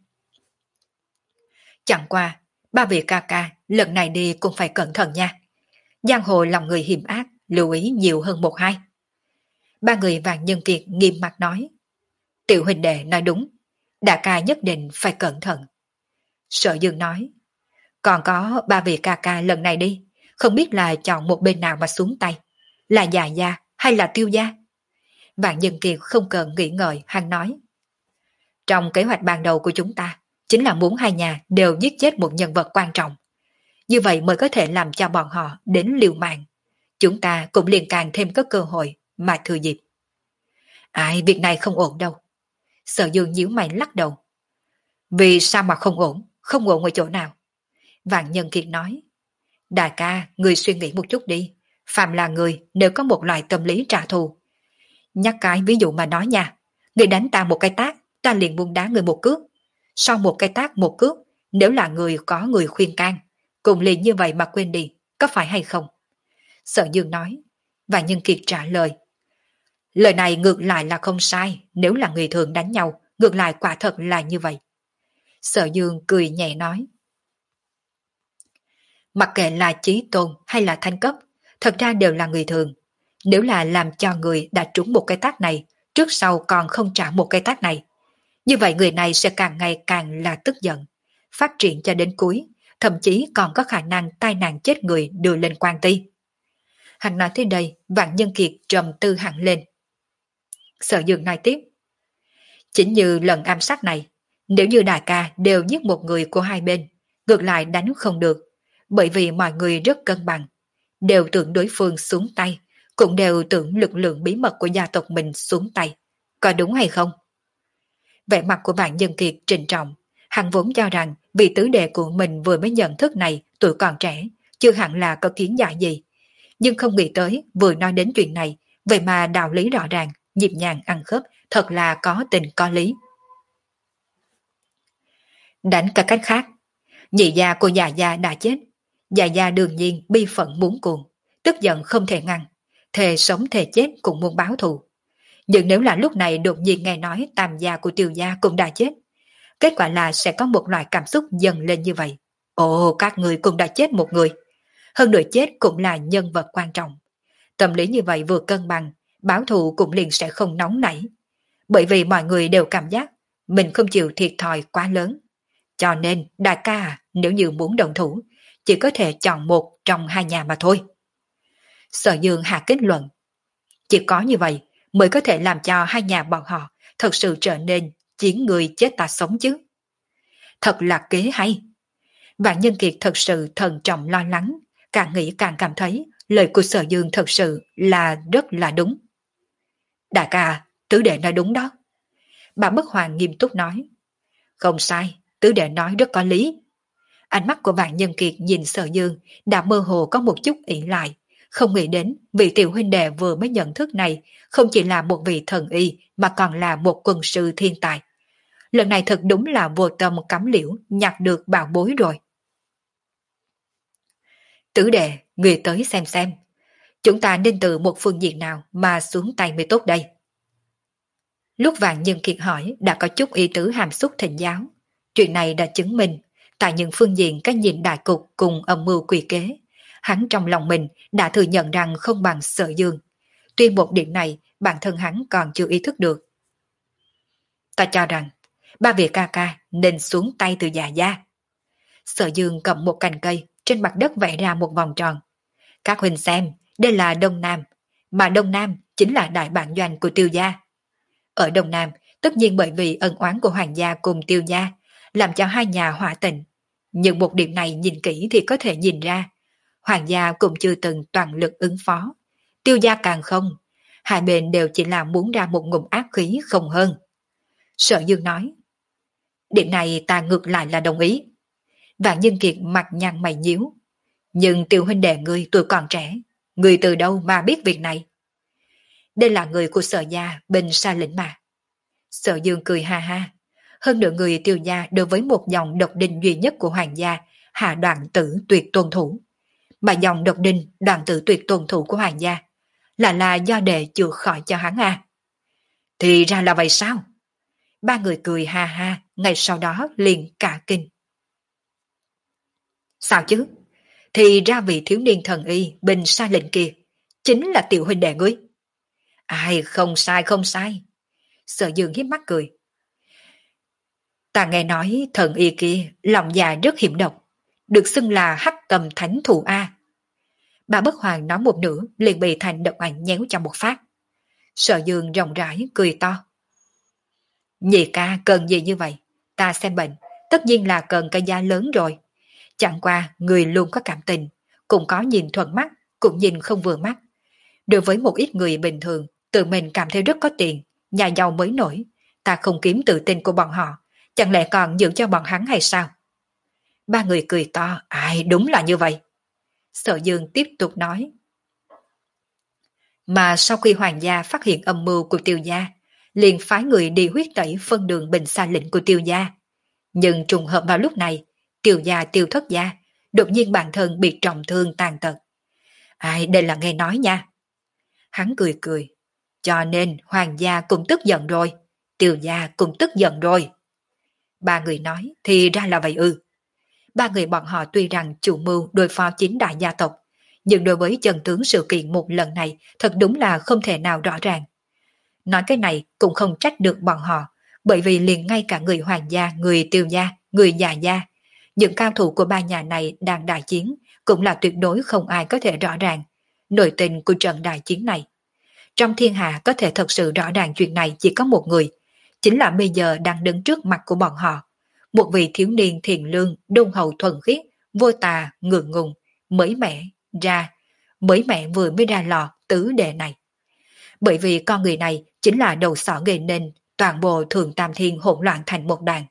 Chẳng qua, ba vị ca ca lần này đi cũng phải cẩn thận nha. Giang hồ lòng người hiểm ác, lưu ý nhiều hơn một hai. Ba người Vạn Nhân Kiệt nghiêm mặt nói. Tiểu huynh đệ nói đúng, đại ca nhất định phải cẩn thận. Sở Dương nói. Còn có ba vị ca ca lần này đi, không biết là chọn một bên nào mà xuống tay, là Già Gia hay là Tiêu Gia? Vạn Nhân Kiệt không cần nghĩ ngợi, hắn nói. Trong kế hoạch ban đầu của chúng ta, chính là muốn hai nhà đều giết chết một nhân vật quan trọng. Như vậy mới có thể làm cho bọn họ đến liều mạng. Chúng ta cũng liền càng thêm có cơ hội mà thừa dịp. Ai, việc này không ổn đâu. Sở Dương nhíu mày lắc đầu. Vì sao mà không ổn? Không ổn ở chỗ nào? Vạn Nhân Kiệt nói. Đại ca, người suy nghĩ một chút đi. Phạm là người nếu có một loại tâm lý trả thù. Nhắc cái ví dụ mà nói nha. Người đánh ta một cái tát, ta liền muốn đá người một cước. Sau một cái tát một cước, nếu là người có người khuyên can, cùng liền như vậy mà quên đi, có phải hay không? Sở Dương nói. Và Nhân Kiệt trả lời. Lời này ngược lại là không sai, nếu là người thường đánh nhau, ngược lại quả thật là như vậy. Sở Dương cười nhẹ nói. Mặc kệ là chí tôn hay là thanh cấp, thật ra đều là người thường. Nếu là làm cho người đã trúng một cái tát này, trước sau còn không trả một cái tát này, như vậy người này sẽ càng ngày càng là tức giận, phát triển cho đến cuối, thậm chí còn có khả năng tai nạn chết người đưa lên quan ty. Hắn nói tới đây, Vạn Nhân Kiệt trầm tư hẳn lên. Sở Dương nói tiếp. Chính như lần ám sát này, nếu như đại ca đều giết một người của hai bên, ngược lại đánh không được, bởi vì mọi người rất cân bằng, đều tưởng đối phương xuống tay, cũng đều tưởng lực lượng bí mật của gia tộc mình xuống tay. Có đúng hay không? Vẻ mặt của Vạn Nhân Kiệt trịnh trọng, hắn vốn cho rằng vị tứ đệ của mình vừa mới nhận thức này tuổi còn trẻ, chưa hẳn là có kiến giải gì. Nhưng không nghĩ tới vừa nói đến chuyện này, vậy mà đạo lý rõ ràng, nhịp nhàng ăn khớp, thật là có tình có lý. Đánh cả cách khác, nhị gia của Già Gia đã chết. Già Gia đương nhiên bi phận muốn cuồng, tức giận không thể ngăn, thề sống thề chết cũng muốn báo thù. Nhưng nếu là lúc này đột nhiên nghe nói tam gia của Tiêu Gia cũng đã chết, kết quả là sẽ có một loại cảm xúc dần lên như vậy. Ồ, các người cũng đã chết một người. Hơn nữa chết cũng là nhân vật quan trọng. Tâm lý như vậy vừa cân bằng, báo thù cũng liền sẽ không nóng nảy. Bởi vì mọi người đều cảm giác mình không chịu thiệt thòi quá lớn. Cho nên, đại ca à, nếu như muốn đồng thủ, chỉ có thể chọn một trong hai nhà mà thôi. Sở Dương hạ kết luận. Chỉ có như vậy mới có thể làm cho hai nhà bọn họ thật sự trở nên chiến người chết ta sống chứ. Thật là kế hay. Vạn Nhân Kiệt thật sự thận trọng lo lắng, càng nghĩ càng cảm thấy lời của Sở Dương thật sự là rất là đúng. Đại ca, tứ đệ nói đúng đó. Bà Bất Hoàng nghiêm túc nói. Không sai, tứ đệ nói rất có lý. Ánh mắt của Vạn Nhân Kiệt nhìn Sở Dương đã mơ hồ có một chút ỷ lại, không nghĩ đến vị tiểu huynh đệ vừa mới nhận thức này không chỉ là một vị thần y mà còn là một quân sư thiên tài. Lần này thật đúng là vô tâm cắm liễu nhặt được bảo bối rồi. Tứ đệ, người tới xem xem. Chúng ta nên từ một phương diện nào mà xuống tay mới tốt đây? Lúc Vạn Nhân Kiệt hỏi đã có chút ý tứ hàm xúc thịnh giáo. Chuyện này đã chứng minh tại những phương diện các nhìn đại cục cùng âm mưu quỷ kế, hắn trong lòng mình đã thừa nhận rằng không bằng Sở Dương. Tuy một điểm này bản thân hắn còn chưa ý thức được. Ta cho rằng ba vị ca ca nên xuống tay từ Già Gia. Sở Dương cầm một cành cây trên mặt đất vẽ ra một vòng tròn. Các huynh xem, đây là Đông Nam, mà Đông Nam chính là đại bản doanh của Tiêu Gia. Ở Đông Nam, tất nhiên bởi vì ân oán của Hoàng gia cùng Tiêu Gia, làm cho hai nhà hòa tình. Nhưng một điểm này nhìn kỹ thì có thể nhìn ra, Hoàng gia cũng chưa từng toàn lực ứng phó. Tiêu Gia càng không, hai bên đều chỉ là muốn ra một ngụm ác khí không hơn. Sở Dương nói, điểm này ta ngược lại là đồng ý. Vạn Nhân Kiệt mặt nhăn mày nhíu. Nhưng tiểu huynh đệ ngươi tuổi còn trẻ, ngươi từ đâu mà biết việc này? Đây là người của Sở gia bên Sa Lĩnh mà. Sở Dương cười ha ha. Hơn nữa người Tiêu gia đối với một dòng độc đinh duy nhất của Hoàng gia, hạ đoạn tử tuyệt tôn thủ. Mà dòng độc đinh đoạn tử tuyệt tôn thủ của Hoàng gia là là do đệ chữa khỏi cho hắn à? Thì ra là vậy sao? Ba người cười ha ha, ngay sau đó liền cả kinh. Sao chứ? Thì ra vị thiếu niên thần y bên Sa Lĩnh kia chính là tiểu huynh đệ ngươi. Ai, không sai không sai. Sở Dương hiếp mắt cười. Ta nghe nói thần y kia lòng già rất hiểm độc, được xưng là hắc cầm thánh thủ A. Bà Bất Hoàng nói một nửa liền bị thành độc ảnh nhéo cho một phát. Sở Dương rộng rãi cười to. Nhị ca cần gì như vậy? Ta xem bệnh, tất nhiên là cần cái giá lớn rồi. Chẳng qua người luôn có cảm tình, cũng có nhìn thuận mắt, cũng nhìn không vừa mắt. Đối với một ít người bình thường, tự mình cảm thấy rất có tiền, nhà giàu mới nổi, ta không kiếm tự tin của bọn họ, chẳng lẽ còn giữ cho bọn hắn hay sao? Ba người cười to, ai đúng là như vậy. Sở Dương tiếp tục nói. Mà sau khi hoàng gia phát hiện âm mưu của Tiêu gia, liền phái người đi huyết tẩy phân đường bình Sa Lĩnh của Tiêu gia. Nhưng trùng hợp vào lúc này, Tiêu gia Tiêu thất gia, đột nhiên bản thân bị trọng thương tàn tật. Ai, đây là nghe nói nha. Hắn cười cười. Cho nên hoàng gia cũng tức giận rồi, Tiêu gia cũng tức giận rồi. Ba người nói, thì ra là vậy ư. Ba người bọn họ tuy rằng chủ mưu đối phó chính đại gia tộc, nhưng đối với chân tướng sự kiện một lần này thật đúng là không thể nào rõ ràng. Nói cái này cũng không trách được bọn họ, bởi vì liền ngay cả người hoàng gia, người Tiêu gia, người Dạ gia, những cao thủ của ba nhà này đang đại chiến cũng là tuyệt đối không ai có thể rõ ràng nội tình của trận đại chiến này. Trong thiên hạ có thể thật sự rõ ràng chuyện này chỉ có một người, chính là bây giờ đang đứng trước mặt của bọn họ. Một vị thiếu niên thiện lương, đôn hậu thuần khiết, vô tà, ngượng ngùng, mới mẻ, ra, mới mẻ vừa mới ra lò tứ đệ này. Bởi vì con người này chính là đầu sỏ gây nên toàn bộ Thượng Tam Thiên hỗn loạn thành một đàn.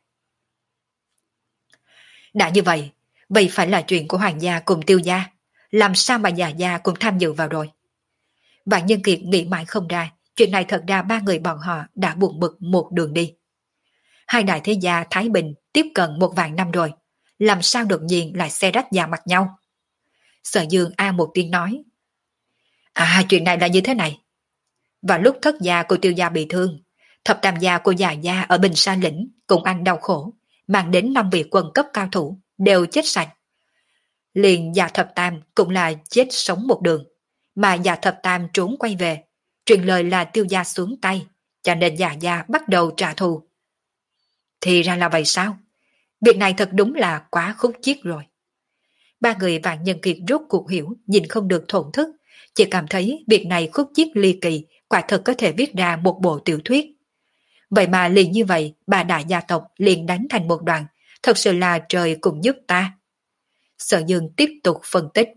Đã như vậy, vậy phải là chuyện của Hoàng gia cùng Tiêu gia, làm sao mà Dạ gia cũng tham dự vào rồi. Vạn Nhân Kiệt nghĩ mãi không ra, chuyện này thật ra ba người bọn họ đã buồn bực một đường đi. Hai đại thế gia Thái Bình tiếp cận một vạn năm rồi, làm sao đột nhiên lại xe rách da mặt nhau? Sở Dương a một tiếng nói. À, chuyện này là như thế này. Và lúc thất gia của Tiêu gia bị thương, thập tam gia của Dạ gia ở Bình Sa Lĩnh cũng ăn đau khổ, mang đến năm vị quân cấp cao thủ đều chết sạch. Liền Dạ thập tam cũng là chết sống một đường, mà Dạ thập tam trốn quay về, truyền lời là Tiêu gia xuống tay, cho nên Dạ gia bắt đầu trả thù. Thì ra là vậy sao? Việc này thật đúng là quá khúc chiết rồi. Ba người Vạn Nhân Kiệt rốt cuộc hiểu, nhìn không được thổn thức, chỉ cảm thấy việc này khúc chiết ly kỳ, quả thật có thể viết ra một bộ tiểu thuyết. Vậy mà liền như vậy, bà đại gia tộc liền đánh thành một đoàn, thật sự là trời cũng giúp ta. Sở Dương tiếp tục phân tích.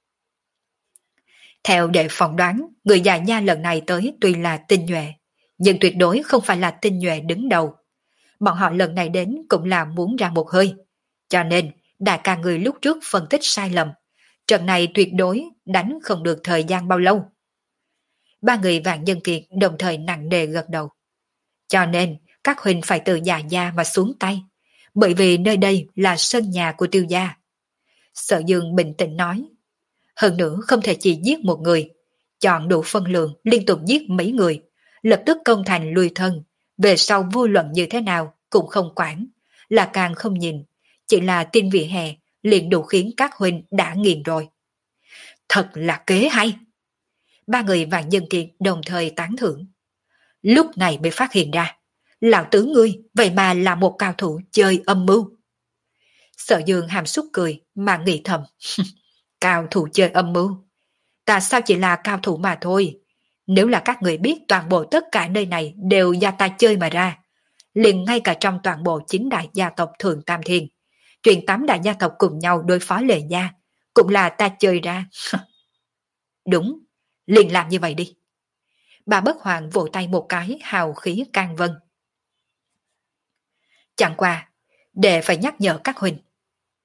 Theo đệ phỏng đoán, người già nha lần này tới tuy là tinh nhuệ, nhưng tuyệt đối không phải là tinh nhuệ đứng đầu. Bọn họ lần này đến cũng là muốn ra một hơi. Cho nên, đại ca người lúc trước phân tích sai lầm. Trận này tuyệt đối đánh không được thời gian bao lâu. Ba người Vạn Nhân Kiệt đồng thời nặng nề gật đầu. Cho nên, các huynh phải từ Dạ gia mà xuống tay. Bởi vì nơi đây là sân nhà của Tiêu gia. Sở Dương bình tĩnh nói. Hơn nữa không thể chỉ giết một người. Chọn đủ phân lượng liên tục giết mấy người. Lập tức công thành lui thân. Về sau vô luận như thế nào cũng không quản, là càng không nhìn, chỉ là tin vỉa hè liền đủ khiến các huynh đã nghiền rồi. Thật là kế hay. Ba người Vạn Nhân Kiệt đồng thời tán thưởng. Lúc này mới phát hiện ra, lão tứ ngươi vậy mà là một cao thủ chơi âm mưu. Sở Dương hàm xúc cười mà nghĩ thầm. Cao thủ chơi âm mưu? Ta sao chỉ là cao thủ mà thôi. Nếu là các người biết toàn bộ tất cả nơi này đều do ta chơi mà ra, liền ngay cả trong toàn bộ chính đại gia tộc Thượng Tam Thiên, chuyện tám đại gia tộc cùng nhau đối phó Lệ gia, cũng là ta chơi ra. Đúng, liền làm như vậy đi. Bà Bất Hoàng vỗ tay một cái hào khí can vân. Chẳng qua, để phải nhắc nhở các huynh.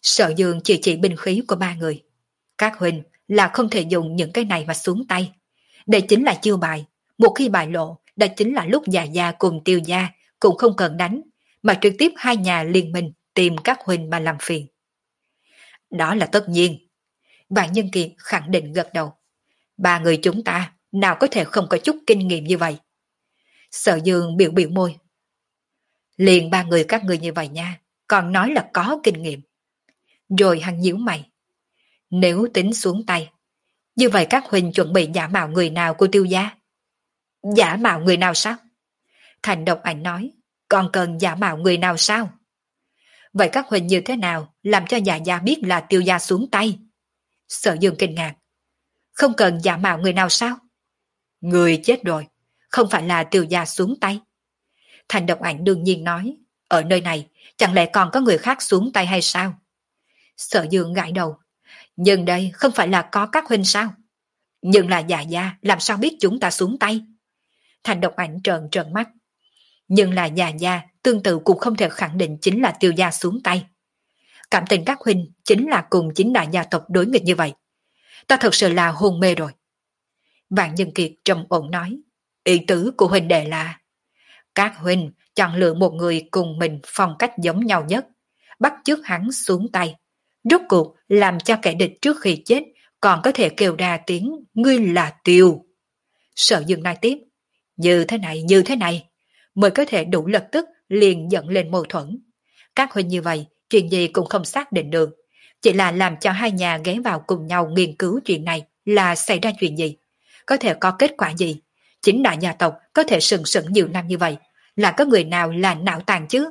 Sở Dương chỉ chỉ binh khí của ba người. Các huynh là không thể dùng những cái này mà xuống tay. Đây chính là chiêu bài. Một khi bại lộ, đây chính là lúc già gia cùng Tiêu gia cũng không cần đánh, mà trực tiếp hai nhà liên minh tìm các huynh mà làm phiền. Đó là tất nhiên. Vạn Nhân Kiệt khẳng định gật đầu. Ba người chúng ta nào có thể không có chút kinh nghiệm như vậy. Sở Dương biểu biểu môi. Liền ba người các người như vậy nha, còn nói là có kinh nghiệm. Rồi hắn nhíu mày. Nếu tính xuống tay, như vậy các huynh chuẩn bị giả mạo người nào của Tiêu gia? Giả mạo người nào sao? Thành Độc Ảnh nói, còn cần giả mạo người nào sao? Vậy các huynh như thế nào làm cho già gia biết là Tiêu gia xuống tay? Sở Dương kinh ngạc. Không cần giả mạo người nào sao? Người chết rồi, không phải là Tiêu gia xuống tay. Thành Độc Ảnh đương nhiên nói, ở nơi này chẳng lẽ còn có người khác xuống tay hay sao? Sở Dương gãi đầu. Nhưng đây không phải là có các huynh sao? Nhưng là già gia làm sao biết chúng ta xuống tay? Thành Độc Ảnh trợn trợn mắt. Nhưng là già gia tương tự cũng không thể khẳng định chính là Tiêu gia xuống tay. Cảm tình các huynh chính là cùng chính đại gia tộc đối nghịch như vậy. Ta thật sự là hôn mê rồi. Vạn Nhân Kiệt trầm ổn nói, ý tứ của huynh đệ là các huynh chọn lựa một người cùng mình phong cách giống nhau nhất, bắt chước hắn xuống tay. Rốt cuộc làm cho kẻ địch trước khi chết còn có thể kêu ra tiếng ngươi là Tiêu. Sở Dương nói tiếp, như thế này như thế này mới có thể đủ lập tức liền dẫn lên mâu thuẫn. Các huynh như vậy chuyện gì cũng không xác định được, chỉ là làm cho hai nhà ghé vào cùng nhau nghiên cứu chuyện này là xảy ra chuyện gì, có thể có kết quả gì. Chính đại gia tộc có thể sừng sững nhiều năm như vậy, là có người nào là não tàn chứ?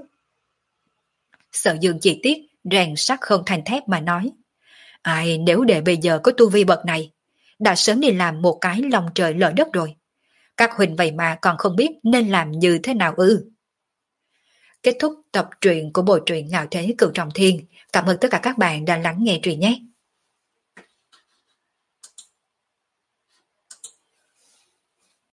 Sở Dương chỉ tiếc rèn sắt không thành thép mà nói, ai nếu để bây giờ có tu vi bậc này, đã sớm đi làm một cái lòng trời lở đất rồi. Các huynh vậy mà còn không biết nên làm như thế nào ư? Kết thúc tập truyện của bộ truyện Ngạo Thế Cửu Trọng Thiên. Cảm ơn tất cả các bạn đã lắng nghe truyện nhé.